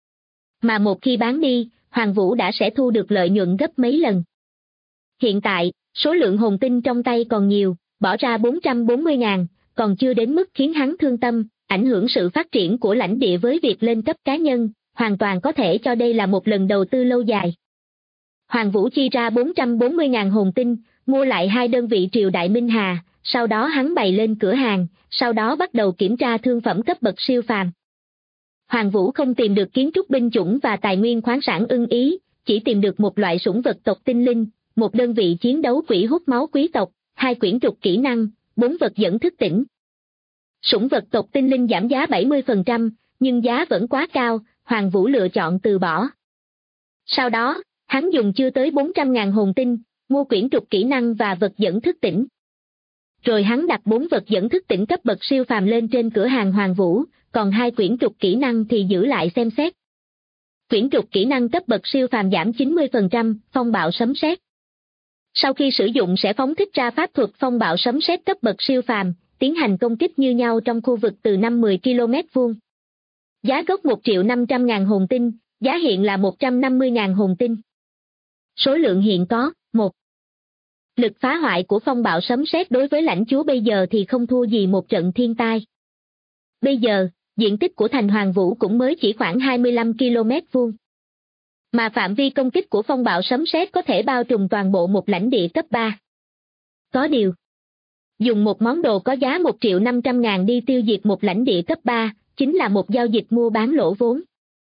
Mà một khi bán đi, Hoàng Vũ đã sẽ thu được lợi nhuận gấp mấy lần. Hiện tại, số lượng hồn tinh trong tay còn nhiều, bỏ ra 440.000, còn chưa đến mức khiến hắn thương tâm, ảnh hưởng sự phát triển của lãnh địa với việc lên cấp cá nhân, hoàn toàn có thể cho đây là một lần đầu tư lâu dài. Hoàng Vũ chi ra 440.000 hồn tinh, mua lại 2 đơn vị triều đại Minh Hà, sau đó hắn bày lên cửa hàng, sau đó bắt đầu kiểm tra thương phẩm cấp bậc siêu phàm. Hoàng Vũ không tìm được kiến trúc binh chủng và tài nguyên khoáng sản ưng ý, chỉ tìm được một loại sủng vật tộc tinh linh, một đơn vị chiến đấu quỷ hút máu quý tộc, 2 quyển trục kỹ năng, 4 vật dẫn thức tỉnh. Sủng vật tộc tinh linh giảm giá 70%, nhưng giá vẫn quá cao, Hoàng Vũ lựa chọn từ bỏ. Sau đó, hắn dùng chưa tới 400.000 hồn tinh, mua quyển trục kỹ năng và vật dẫn thức tỉnh. Rồi hắn đặt 4 vật dẫn thức tỉnh cấp bậc siêu phàm lên trên cửa hàng Hoàng Vũ, còn 2 quyển trục kỹ năng thì giữ lại xem xét. Quyển trục kỹ năng cấp bậc siêu phàm giảm 90%, phong bạo sấm sét. Sau khi sử dụng sẽ phóng thích ra pháp thuật phong bạo sấm sét cấp bậc siêu phàm, tiến hành công kích như nhau trong khu vực từ 5-10 km vuông. Giá gốc 1.500.000 hồn tinh, giá hiện là 150.000 hồn tinh. Số lượng hiện có, 1. Lực phá hoại của phong bạo sấm sét đối với lãnh chúa bây giờ thì không thua gì một trận thiên tai. Bây giờ, diện tích của thành Hoàng Vũ cũng mới chỉ khoảng 25 km vuông. Mà phạm vi công kích của phong bạo sấm sét có thể bao trùm toàn bộ một lãnh địa cấp 3. Có điều, dùng một món đồ có giá 1.500.000 đi tiêu diệt một lãnh địa cấp 3, chính là một giao dịch mua bán lỗ vốn.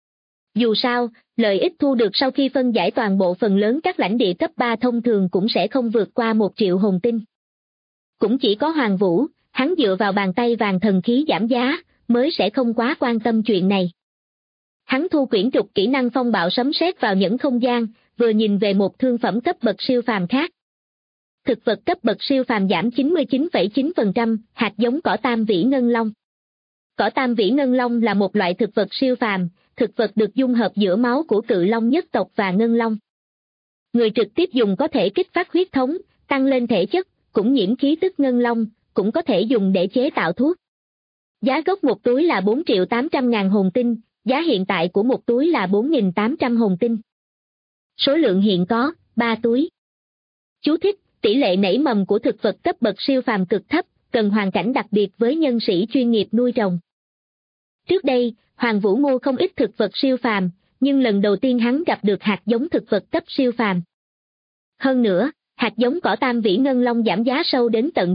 Dù sao, lợi ích thu được sau khi phân giải toàn bộ phần lớn các lãnh địa cấp 3 thông thường cũng sẽ không vượt qua 1 triệu hồn tinh. Cũng chỉ có Hoàng Vũ, hắn dựa vào bàn tay vàng thần khí giảm giá, mới sẽ không quá quan tâm chuyện này. Hắn thu quyển trục kỹ năng phong bạo sấm sét vào nhẫn không gian, vừa nhìn về một thương phẩm cấp bậc siêu phàm khác. Thực vật cấp bậc siêu phàm giảm 99,9%, hạt giống cỏ tam vĩ ngân long. Cỏ tam vĩ ngân long là một loại thực vật siêu phàm, thực vật được dung hợp giữa máu của cự long nhất tộc và ngân long. Người trực tiếp dùng có thể kích phát huyết thống, tăng lên thể chất, cũng nhiễm khí tức ngân long, cũng có thể dùng để chế tạo thuốc. Giá gốc một túi là 4.800.000 hồn tinh, giá hiện tại của một túi là 4.800 hồn tinh. Số lượng hiện có, 3 túi. Chú thích, tỷ lệ nảy mầm của thực vật cấp bậc siêu phàm cực thấp, cần hoàn cảnh đặc biệt với nhân sĩ chuyên nghiệp nuôi trồng. Trước đây, Hoàng Vũ mua không ít thực vật siêu phàm, nhưng lần đầu tiên hắn gặp được hạt giống thực vật cấp siêu phàm. Hơn nữa, hạt giống cỏ tam vĩ ngân long giảm giá sâu đến tận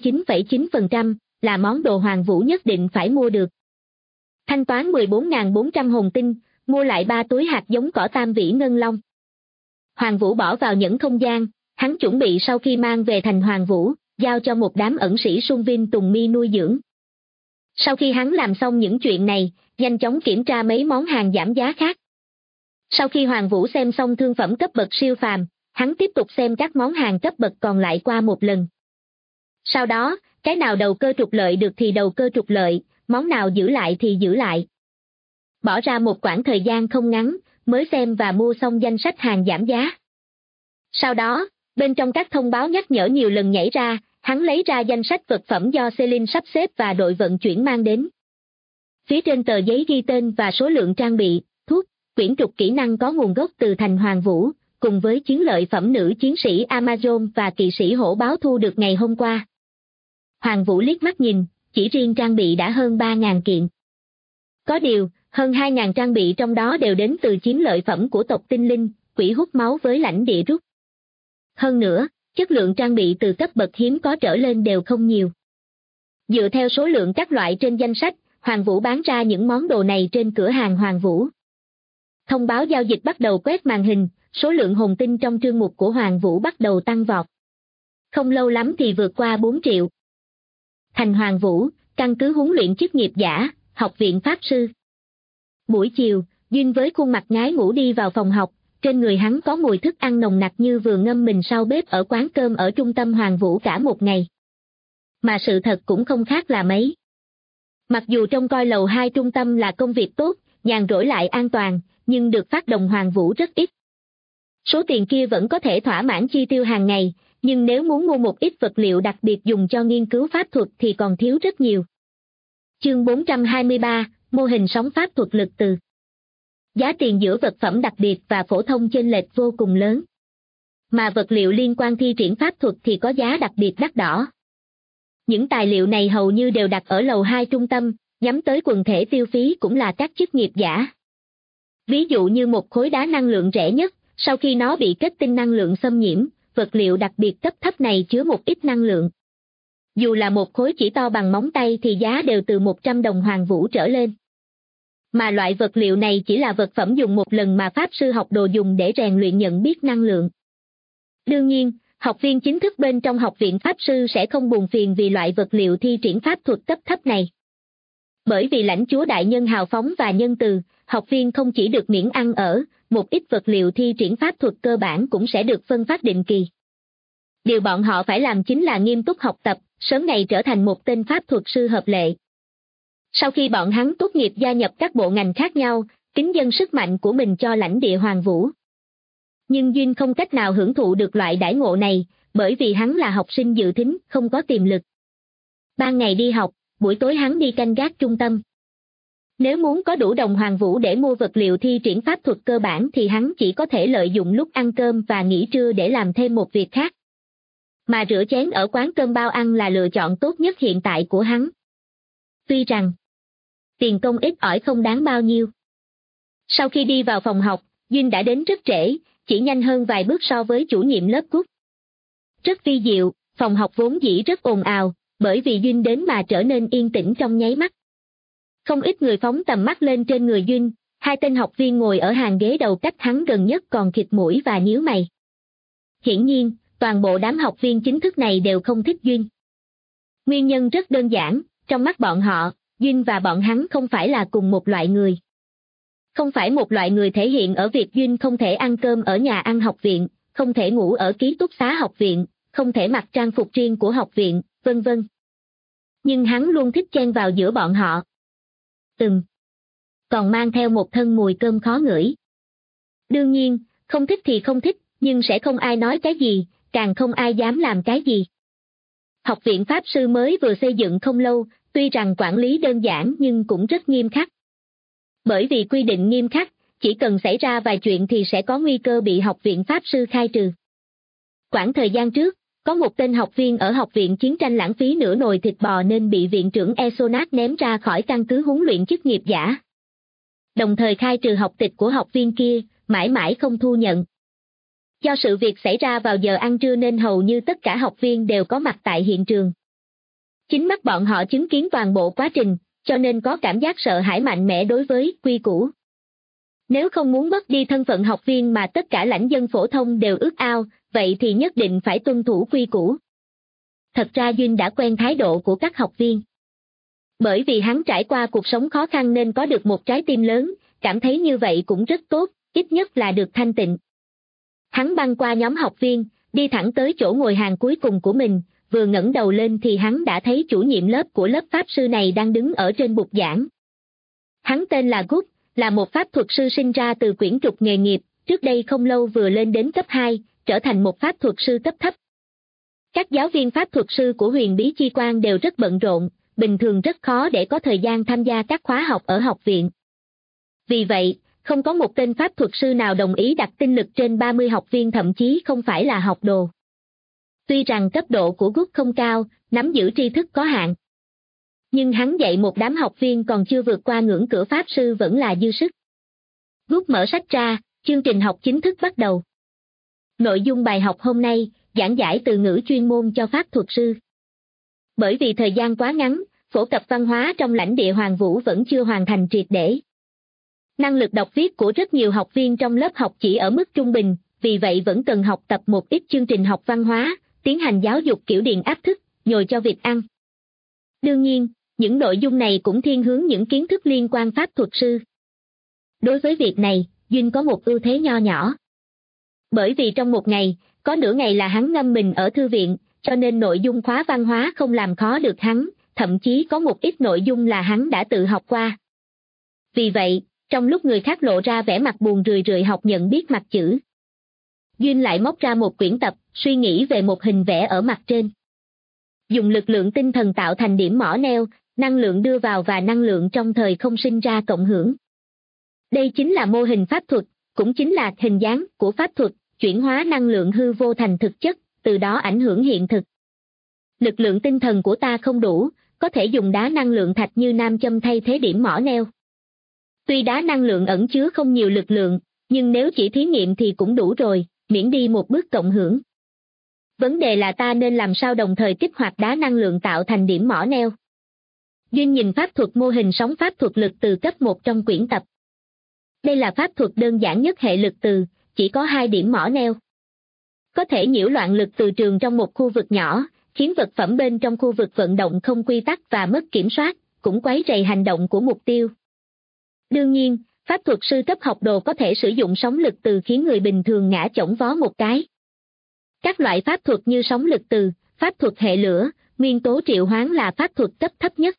99,9%, là món đồ Hoàng Vũ nhất định phải mua được. Thanh toán 14.400 hồn tinh, mua lại 3 túi hạt giống cỏ tam vĩ ngân long. Hoàng Vũ bỏ vào nhẫn không gian, hắn chuẩn bị sau khi mang về thành Hoàng Vũ, giao cho một đám ẩn sĩ Sung Vin Tùng Mi nuôi dưỡng. Sau khi hắn làm xong những chuyện này, nhanh chóng kiểm tra mấy món hàng giảm giá khác. Sau khi Hoàng Vũ xem xong thương phẩm cấp bậc siêu phàm, hắn tiếp tục xem các món hàng cấp bậc còn lại qua một lần. Sau đó, cái nào đầu cơ trục lợi được thì đầu cơ trục lợi, món nào giữ lại thì giữ lại. Bỏ ra một quãng thời gian không ngắn, mới xem và mua xong danh sách hàng giảm giá. Sau đó, bên trong các thông báo nhắc nhở nhiều lần nhảy ra, hắn lấy ra danh sách vật phẩm do Celine sắp xếp và đội vận chuyển mang đến. Phía trên tờ giấy ghi tên và số lượng trang bị, thuốc, quyển trục kỹ năng có nguồn gốc từ thành Hoàng Vũ, cùng với chiến lợi phẩm nữ chiến sĩ Amazon và kỵ sĩ hổ báo thu được ngày hôm qua. Hoàng Vũ liếc mắt nhìn, chỉ riêng trang bị đã hơn 3.000 kiện. Có điều, Hơn 2.000 trang bị trong đó đều đến từ chiến lợi phẩm của tộc tinh linh, quỷ hút máu với lãnh địa rút. Hơn nữa, chất lượng trang bị từ cấp bậc hiếm có trở lên đều không nhiều. Dựa theo số lượng các loại trên danh sách, Hoàng Vũ bán ra những món đồ này trên cửa hàng Hoàng Vũ. Thông báo giao dịch bắt đầu quét màn hình, số lượng hồn tinh trong trương mục của Hoàng Vũ bắt đầu tăng vọt. Không lâu lắm thì vượt qua 4 triệu. Thành Hoàng Vũ, căn cứ huấn luyện chức nghiệp giả, học viện Pháp Sư. Buổi chiều, Duyên với khuôn mặt ngái ngủ đi vào phòng học, trên người hắn có mùi thức ăn nồng nặc như vừa ngâm mình sau bếp ở quán cơm ở trung tâm Hoàng Vũ cả một ngày. Mà sự thật cũng không khác là mấy. Mặc dù trông coi lầu 2 trung tâm là công việc tốt, nhàn rỗi lại an toàn, nhưng được phát đồng Hoàng Vũ rất ít. Số tiền kia vẫn có thể thỏa mãn chi tiêu hàng ngày, nhưng nếu muốn mua một ít vật liệu đặc biệt dùng cho nghiên cứu pháp thuật thì còn thiếu rất nhiều. Chương 423, mô hình sóng pháp thuật lực từ. Giá tiền giữa vật phẩm đặc biệt và phổ thông chênh lệch vô cùng lớn. Mà vật liệu liên quan thi triển pháp thuật thì có giá đặc biệt đắt đỏ. Những tài liệu này hầu như đều đặt ở lầu 2 trung tâm, nhắm tới quần thể tiêu phí cũng là các chức nghiệp giả. Ví dụ như một khối đá năng lượng rẻ nhất, sau khi nó bị kết tinh năng lượng xâm nhiễm, vật liệu đặc biệt cấp thấp này chứa một ít năng lượng. Dù là một khối chỉ to bằng móng tay thì giá đều từ 100 đồng Hoàng Vũ trở lên. Mà loại vật liệu này chỉ là vật phẩm dùng một lần mà Pháp Sư học đồ dùng để rèn luyện nhận biết năng lượng. Đương nhiên, học viên chính thức bên trong học viện Pháp Sư sẽ không buồn phiền vì loại vật liệu thi triển pháp thuật cấp thấp này. Bởi vì lãnh chúa đại nhân hào phóng và nhân từ, học viên không chỉ được miễn ăn ở, một ít vật liệu thi triển pháp thuật cơ bản cũng sẽ được phân phát định kỳ. Điều bọn họ phải làm chính là nghiêm túc học tập, sớm ngày trở thành một tên pháp thuật sư hợp lệ. Sau khi bọn hắn tốt nghiệp gia nhập các bộ ngành khác nhau, kính dâng sức mạnh của mình cho lãnh địa Hoàng Vũ. Nhưng Duyên không cách nào hưởng thụ được loại đãi ngộ này, bởi vì hắn là học sinh dự thính, không có tiềm lực. Ban ngày đi học, buổi tối hắn đi canh gác trung tâm. Nếu muốn có đủ đồng Hoàng Vũ để mua vật liệu thi triển pháp thuật cơ bản thì hắn chỉ có thể lợi dụng lúc ăn cơm và nghỉ trưa để làm thêm một việc khác. Mà rửa chén ở quán cơm bao ăn là lựa chọn tốt nhất hiện tại của hắn. Tuy rằng, tiền công ít ỏi không đáng bao nhiêu. Sau khi đi vào phòng học, Duyên đã đến rất trễ, chỉ nhanh hơn vài bước so với chủ nhiệm lớp Cúc. Rất vi diệu, phòng học vốn dĩ rất ồn ào, bởi vì Duyên đến mà trở nên yên tĩnh trong nháy mắt. Không ít người phóng tầm mắt lên trên người Duyên, hai tên học viên ngồi ở hàng ghế đầu cách hắn gần nhất còn khịt mũi và nhíu mày. Hiển nhiên, toàn bộ đám học viên chính thức này đều không thích Duyên. Nguyên nhân rất đơn giản, trong mắt bọn họ, Duyên và bọn hắn không phải là cùng một loại người. Không phải một loại người thể hiện ở việc Duyên không thể ăn cơm ở nhà ăn học viện, không thể ngủ ở ký túc xá học viện, không thể mặc trang phục riêng của học viện, vân vân. Nhưng hắn luôn thích chen vào giữa bọn họ. Còn mang theo một thân mùi cơm khó ngửi. Đương nhiên, không thích thì không thích, nhưng sẽ không ai nói cái gì, càng không ai dám làm cái gì. Học viện Pháp Sư mới vừa xây dựng không lâu, tuy rằng quản lý đơn giản nhưng cũng rất nghiêm khắc. Bởi vì quy định nghiêm khắc, chỉ cần xảy ra vài chuyện thì sẽ có nguy cơ bị học viện Pháp Sư khai trừ. Khoảng thời gian trước, có một tên học viên ở học viện chiến tranh lãng phí nửa nồi thịt bò nên bị viện trưởng Esonat ném ra khỏi căn cứ huấn luyện chức nghiệp giả. Đồng thời khai trừ học tịch của học viên kia, mãi mãi không thu nhận. Do sự việc xảy ra vào giờ ăn trưa nên hầu như tất cả học viên đều có mặt tại hiện trường. Chính mắt bọn họ chứng kiến toàn bộ quá trình, cho nên có cảm giác sợ hãi mạnh mẽ đối với quy củ. Nếu không muốn mất đi thân phận học viên mà tất cả lãnh dân phổ thông đều ước ao, vậy thì nhất định phải tuân thủ quy củ. Thật ra Duyên đã quen thái độ của các học viên. Bởi vì hắn trải qua cuộc sống khó khăn nên có được một trái tim lớn, cảm thấy như vậy cũng rất tốt, ít nhất là được thanh tịnh. Hắn băng qua nhóm học viên, đi thẳng tới chỗ ngồi hàng cuối cùng của mình, vừa ngẩng đầu lên thì hắn đã thấy chủ nhiệm lớp của lớp pháp sư này đang đứng ở trên bục giảng. Hắn tên là Gut, là một pháp thuật sư sinh ra từ quyển trục nghề nghiệp, trước đây không lâu vừa lên đến cấp 2, trở thành một pháp thuật sư cấp thấp. Các giáo viên pháp thuật sư của huyền bí chi quan đều rất bận rộn, bình thường rất khó để có thời gian tham gia các khóa học ở học viện. Vì vậy, không có một tên pháp thuật sư nào đồng ý đặt tinh lực trên 30 học viên, thậm chí không phải là học đồ. Tuy rằng cấp độ của Gut không cao, nắm giữ tri thức có hạn. Nhưng hắn dạy một đám học viên còn chưa vượt qua ngưỡng cửa pháp sư vẫn là dư sức. Rút mở sách ra, chương trình học chính thức bắt đầu. Nội dung bài học hôm nay, giảng giải từ ngữ chuyên môn cho pháp thuật sư. Bởi vì thời gian quá ngắn, phổ cập văn hóa trong lãnh địa Hoàng Vũ vẫn chưa hoàn thành triệt để. Năng lực đọc viết của rất nhiều học viên trong lớp học chỉ ở mức trung bình, vì vậy vẫn cần học tập một ít chương trình học văn hóa, tiến hành giáo dục kiểu điện áp thức, nhồi cho việc ăn. Đương nhiên, những nội dung này cũng thiên hướng những kiến thức liên quan pháp thuật sư. Đối với việc này, Duyên có một ưu thế nho nhỏ. Bởi vì trong một ngày, có nửa ngày là hắn ngâm mình ở thư viện, cho nên nội dung khóa văn hóa không làm khó được hắn, thậm chí có một ít nội dung là hắn đã tự học qua. Vì vậy, trong lúc người khác lộ ra vẻ mặt buồn rười rượi học nhận biết mặt chữ, Duyên lại móc ra một quyển tập, suy nghĩ về một hình vẽ ở mặt trên. Dùng lực lượng tinh thần tạo thành điểm mỏ neo, năng lượng đưa vào và năng lượng trong thời không sinh ra cộng hưởng. Đây chính là mô hình pháp thuật, cũng chính là hình dáng của pháp thuật, chuyển hóa năng lượng hư vô thành thực chất, từ đó ảnh hưởng hiện thực. Lực lượng tinh thần của ta không đủ, có thể dùng đá năng lượng thạch như nam châm thay thế điểm mỏ neo. Tuy đá năng lượng ẩn chứa không nhiều lực lượng, nhưng nếu chỉ thí nghiệm thì cũng đủ rồi, miễn đi một bước cộng hưởng. Vấn đề là ta nên làm sao đồng thời kích hoạt đá năng lượng tạo thành điểm mỏ neo. Duyên nhìn pháp thuật mô hình sóng pháp thuật lực từ cấp 1 trong quyển tập. Đây là pháp thuật đơn giản nhất hệ lực từ, chỉ có 2 điểm mỏ neo. Có thể nhiễu loạn lực từ trường trong một khu vực nhỏ, khiến vật phẩm bên trong khu vực vận động không quy tắc và mất kiểm soát, cũng quấy rầy hành động của mục tiêu. Đương nhiên, pháp thuật sư cấp học đồ có thể sử dụng sóng lực từ khiến người bình thường ngã chổng vó một cái. Các loại pháp thuật như sóng lực từ, pháp thuật hệ lửa, nguyên tố triệu hoán là pháp thuật cấp thấp nhất.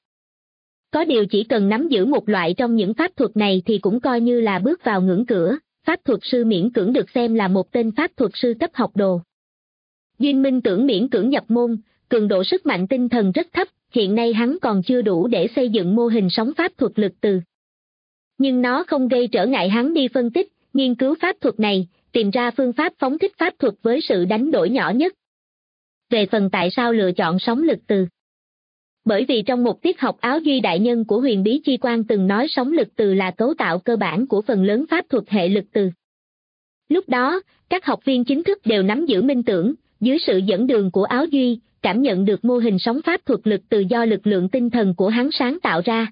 Có điều chỉ cần nắm giữ một loại trong những pháp thuật này thì cũng coi như là bước vào ngưỡng cửa, pháp thuật sư miễn cưỡng được xem là một tên pháp thuật sư cấp học đồ. Duyên Minh tưởng miễn cưỡng nhập môn, cường độ sức mạnh tinh thần rất thấp, hiện nay hắn còn chưa đủ để xây dựng mô hình sóng pháp thuật lực từ. Nhưng nó không gây trở ngại hắn đi phân tích, nghiên cứu pháp thuật này, tìm ra phương pháp phóng thích pháp thuật với sự đánh đổi nhỏ nhất. Về phần tại sao lựa chọn sóng lực từ? Bởi vì trong một tiết học Áo Duy Đại Nhân của Huyền Bí Chi Quan từng nói sóng lực từ là cấu tạo cơ bản của phần lớn pháp thuật hệ lực từ. Lúc đó, các học viên chính thức đều nắm giữ minh tưởng, dưới sự dẫn đường của Áo Duy, cảm nhận được mô hình sóng pháp thuật lực từ do lực lượng tinh thần của hắn sáng tạo ra.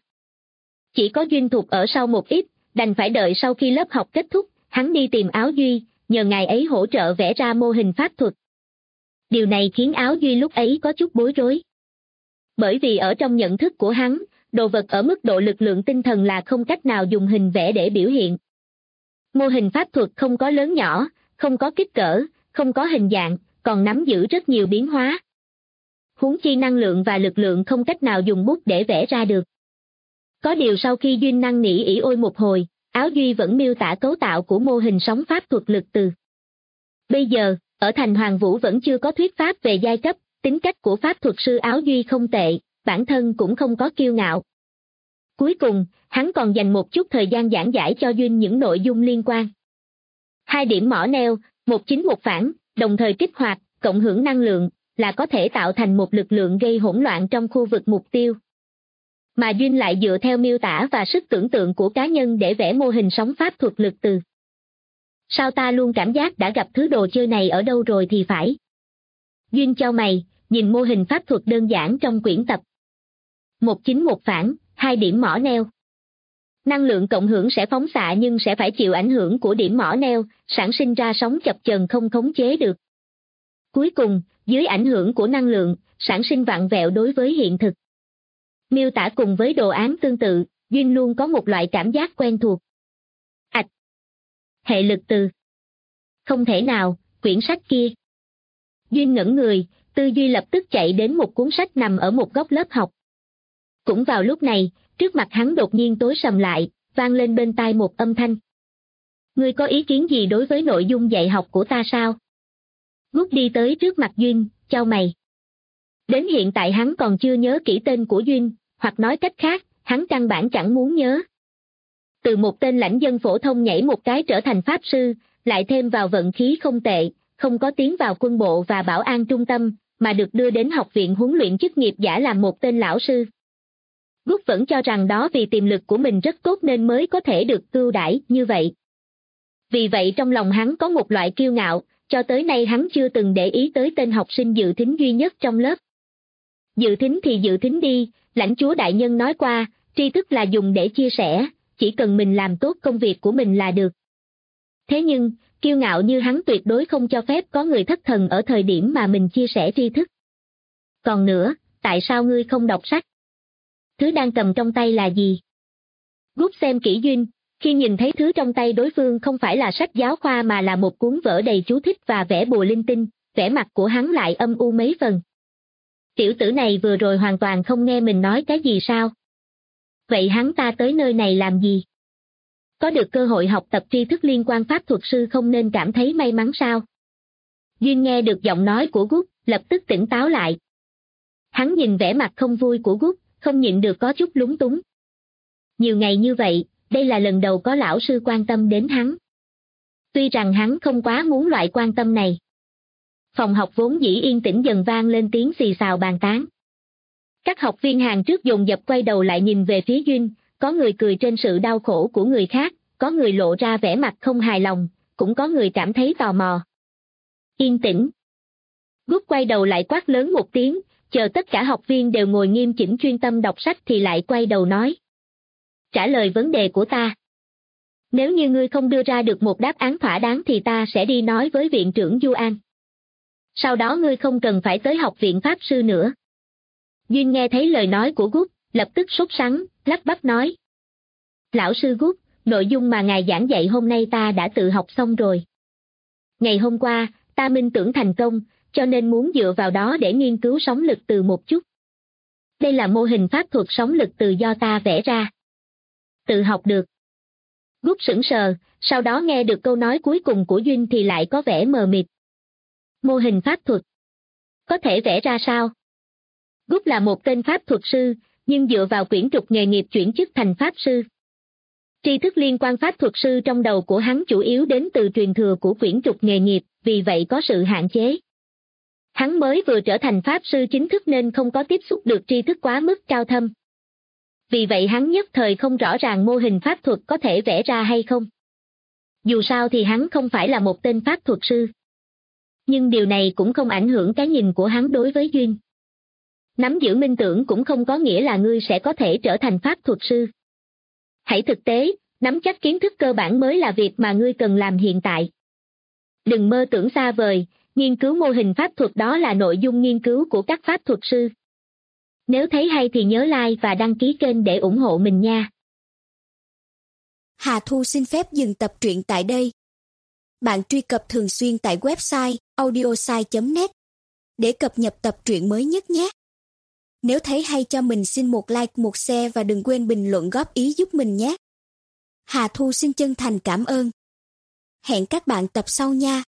Chỉ có Duyên Thục ở sau một ít, đành phải đợi sau khi lớp học kết thúc, hắn đi tìm Áo Duy, nhờ ngài ấy hỗ trợ vẽ ra mô hình pháp thuật. Điều này khiến Áo Duy lúc ấy có chút bối rối. Bởi vì ở trong nhận thức của hắn, đồ vật ở mức độ lực lượng tinh thần là không cách nào dùng hình vẽ để biểu hiện. Mô hình pháp thuật không có lớn nhỏ, không có kích cỡ, không có hình dạng, còn nắm giữ rất nhiều biến hóa. Huống chi năng lượng và lực lượng không cách nào dùng bút để vẽ ra được. Có điều sau khi Duyên năn nỉ ỉ ôi một hồi, Áo Duy vẫn miêu tả cấu tạo của mô hình sóng pháp thuật lực từ. Bây giờ, ở thành Hoàng Vũ vẫn chưa có thuyết pháp về giai cấp, tính cách của pháp thuật sư Áo Duy không tệ, bản thân cũng không có kiêu ngạo. Cuối cùng, hắn còn dành một chút thời gian giảng giải cho Duyên những nội dung liên quan. 2 điểm mỏ neo, một chính một phản, đồng thời kích hoạt, cộng hưởng năng lượng, là có thể tạo thành một lực lượng gây hỗn loạn trong khu vực mục tiêu. Mà Duyên lại dựa theo miêu tả và sức tưởng tượng của cá nhân để vẽ mô hình sóng pháp thuật lực từ. Sao ta luôn cảm giác đã gặp thứ đồ chơi này ở đâu rồi thì phải. Duyên chau mày, nhìn mô hình pháp thuật đơn giản trong quyển tập. Một chính một phản, 2 điểm mỏ neo. Năng lượng cộng hưởng sẽ phóng xạ nhưng sẽ phải chịu ảnh hưởng của điểm mỏ neo, sản sinh ra sóng chập chờn không khống chế được. Cuối cùng, dưới ảnh hưởng của năng lượng, sản sinh vặn vẹo đối với hiện thực. Miêu tả cùng với đồ án tương tự, Duyên luôn có một loại cảm giác quen thuộc. Hệ lực từ. Không thể nào, quyển sách kia. Duyên ngẩn người, tư duy lập tức chạy đến một cuốn sách nằm ở một góc lớp học. Cũng vào lúc này, trước mặt hắn đột nhiên tối sầm lại, vang lên bên tai một âm thanh. Ngươi có ý kiến gì đối với nội dung dạy học của ta sao? Gút đi tới trước mặt Duyên, chau mày. Đến hiện tại hắn còn chưa nhớ kỹ tên của Duyên, hoặc nói cách khác, hắn căn bản chẳng muốn nhớ. Từ một tên lãnh dân phổ thông nhảy một cái trở thành pháp sư, lại thêm vào vận khí không tệ, không có tiến vào quân bộ và bảo an trung tâm, mà được đưa đến học viện huấn luyện chức nghiệp giả làm một tên lão sư. Gút vẫn cho rằng đó vì tiềm lực của mình rất tốt nên mới có thể được ưu đãi như vậy. Vì vậy trong lòng hắn có một loại kiêu ngạo, cho tới nay hắn chưa từng để ý tới tên học sinh dự thính duy nhất trong lớp. Dự thính thì dự thính đi, lãnh chúa đại nhân nói qua, tri thức là dùng để chia sẻ, chỉ cần mình làm tốt công việc của mình là được. Thế nhưng, kiêu ngạo như hắn tuyệt đối không cho phép có người thất thần ở thời điểm mà mình chia sẻ tri thức. Còn nữa, tại sao ngươi không đọc sách? Thứ đang cầm trong tay là gì? Gút xem kỹ Duyên, khi nhìn thấy thứ trong tay đối phương không phải là sách giáo khoa mà là một cuốn vở đầy chú thích và vẽ bùa linh tinh, vẻ mặt của hắn lại âm u mấy phần. Tiểu tử này vừa rồi hoàn toàn không nghe mình nói cái gì sao? Vậy hắn ta tới nơi này làm gì? Có được cơ hội học tập tri thức liên quan pháp thuật sư không nên cảm thấy may mắn sao? Duyên nghe được giọng nói của Gút, lập tức tỉnh táo lại. Hắn nhìn vẻ mặt không vui của Gút, không nhịn được có chút lúng túng. Nhiều ngày như vậy, đây là lần đầu có lão sư quan tâm đến hắn. Tuy rằng hắn không quá muốn loại quan tâm này. Phòng học vốn dĩ yên tĩnh dần vang lên tiếng xì xào bàn tán. Các học viên hàng trước dồn dập quay đầu lại nhìn về phía Duyên, có người cười trên sự đau khổ của người khác, có người lộ ra vẻ mặt không hài lòng, cũng có người cảm thấy tò mò. Yên tĩnh. Gút quay đầu lại quát lớn một tiếng, chờ tất cả học viên đều ngồi nghiêm chỉnh chuyên tâm đọc sách thì lại quay đầu nói. Trả lời vấn đề của ta. Nếu như ngươi không đưa ra được một đáp án thỏa đáng thì ta sẽ đi nói với viện trưởng Du An. Sau đó ngươi không cần phải tới học viện Pháp Sư nữa. Duyên nghe thấy lời nói của Gút, lập tức sốt sắng, lắp bắp nói. Lão sư Gút, nội dung mà ngài giảng dạy hôm nay ta đã tự học xong rồi. Ngày hôm qua, ta minh tưởng thành công, cho nên muốn dựa vào đó để nghiên cứu sóng lực từ một chút. Đây là mô hình pháp thuật sóng lực từ do ta vẽ ra. Tự học được. Gút sững sờ, sau đó nghe được câu nói cuối cùng của Duyên thì lại có vẻ mờ mịt. Mô hình pháp thuật. Có thể vẽ ra sao? Gút là một tên pháp thuật sư, nhưng dựa vào quyển trục nghề nghiệp chuyển chức thành pháp sư. Tri thức liên quan pháp thuật sư trong đầu của hắn chủ yếu đến từ truyền thừa của quyển trục nghề nghiệp, vì vậy có sự hạn chế. Hắn mới vừa trở thành pháp sư chính thức nên không có tiếp xúc được tri thức quá mức cao thâm. Vì vậy hắn nhất thời không rõ ràng mô hình pháp thuật có thể vẽ ra hay không. Dù sao thì hắn không phải là một tên pháp thuật sư. Nhưng điều này cũng không ảnh hưởng cái nhìn của hắn đối với Duyên. Nắm giữ minh tưởng cũng không có nghĩa là ngươi sẽ có thể trở thành pháp thuật sư. Hãy thực tế, nắm chắc kiến thức cơ bản mới là việc mà ngươi cần làm hiện tại. Đừng mơ tưởng xa vời, nghiên cứu mô hình pháp thuật đó là nội dung nghiên cứu của các pháp thuật sư. Nếu thấy hay thì nhớ like và đăng ký kênh để ủng hộ mình nha. Hà Thu xin phép dừng tập truyện tại đây. Bạn truy cập thường xuyên tại website audiosai.net để cập nhật tập truyện mới nhất nhé. Nếu thấy hay cho mình xin một like, một share và đừng quên bình luận góp ý giúp mình nhé. Hà Thu xin chân thành cảm ơn. Hẹn các bạn tập sau nha.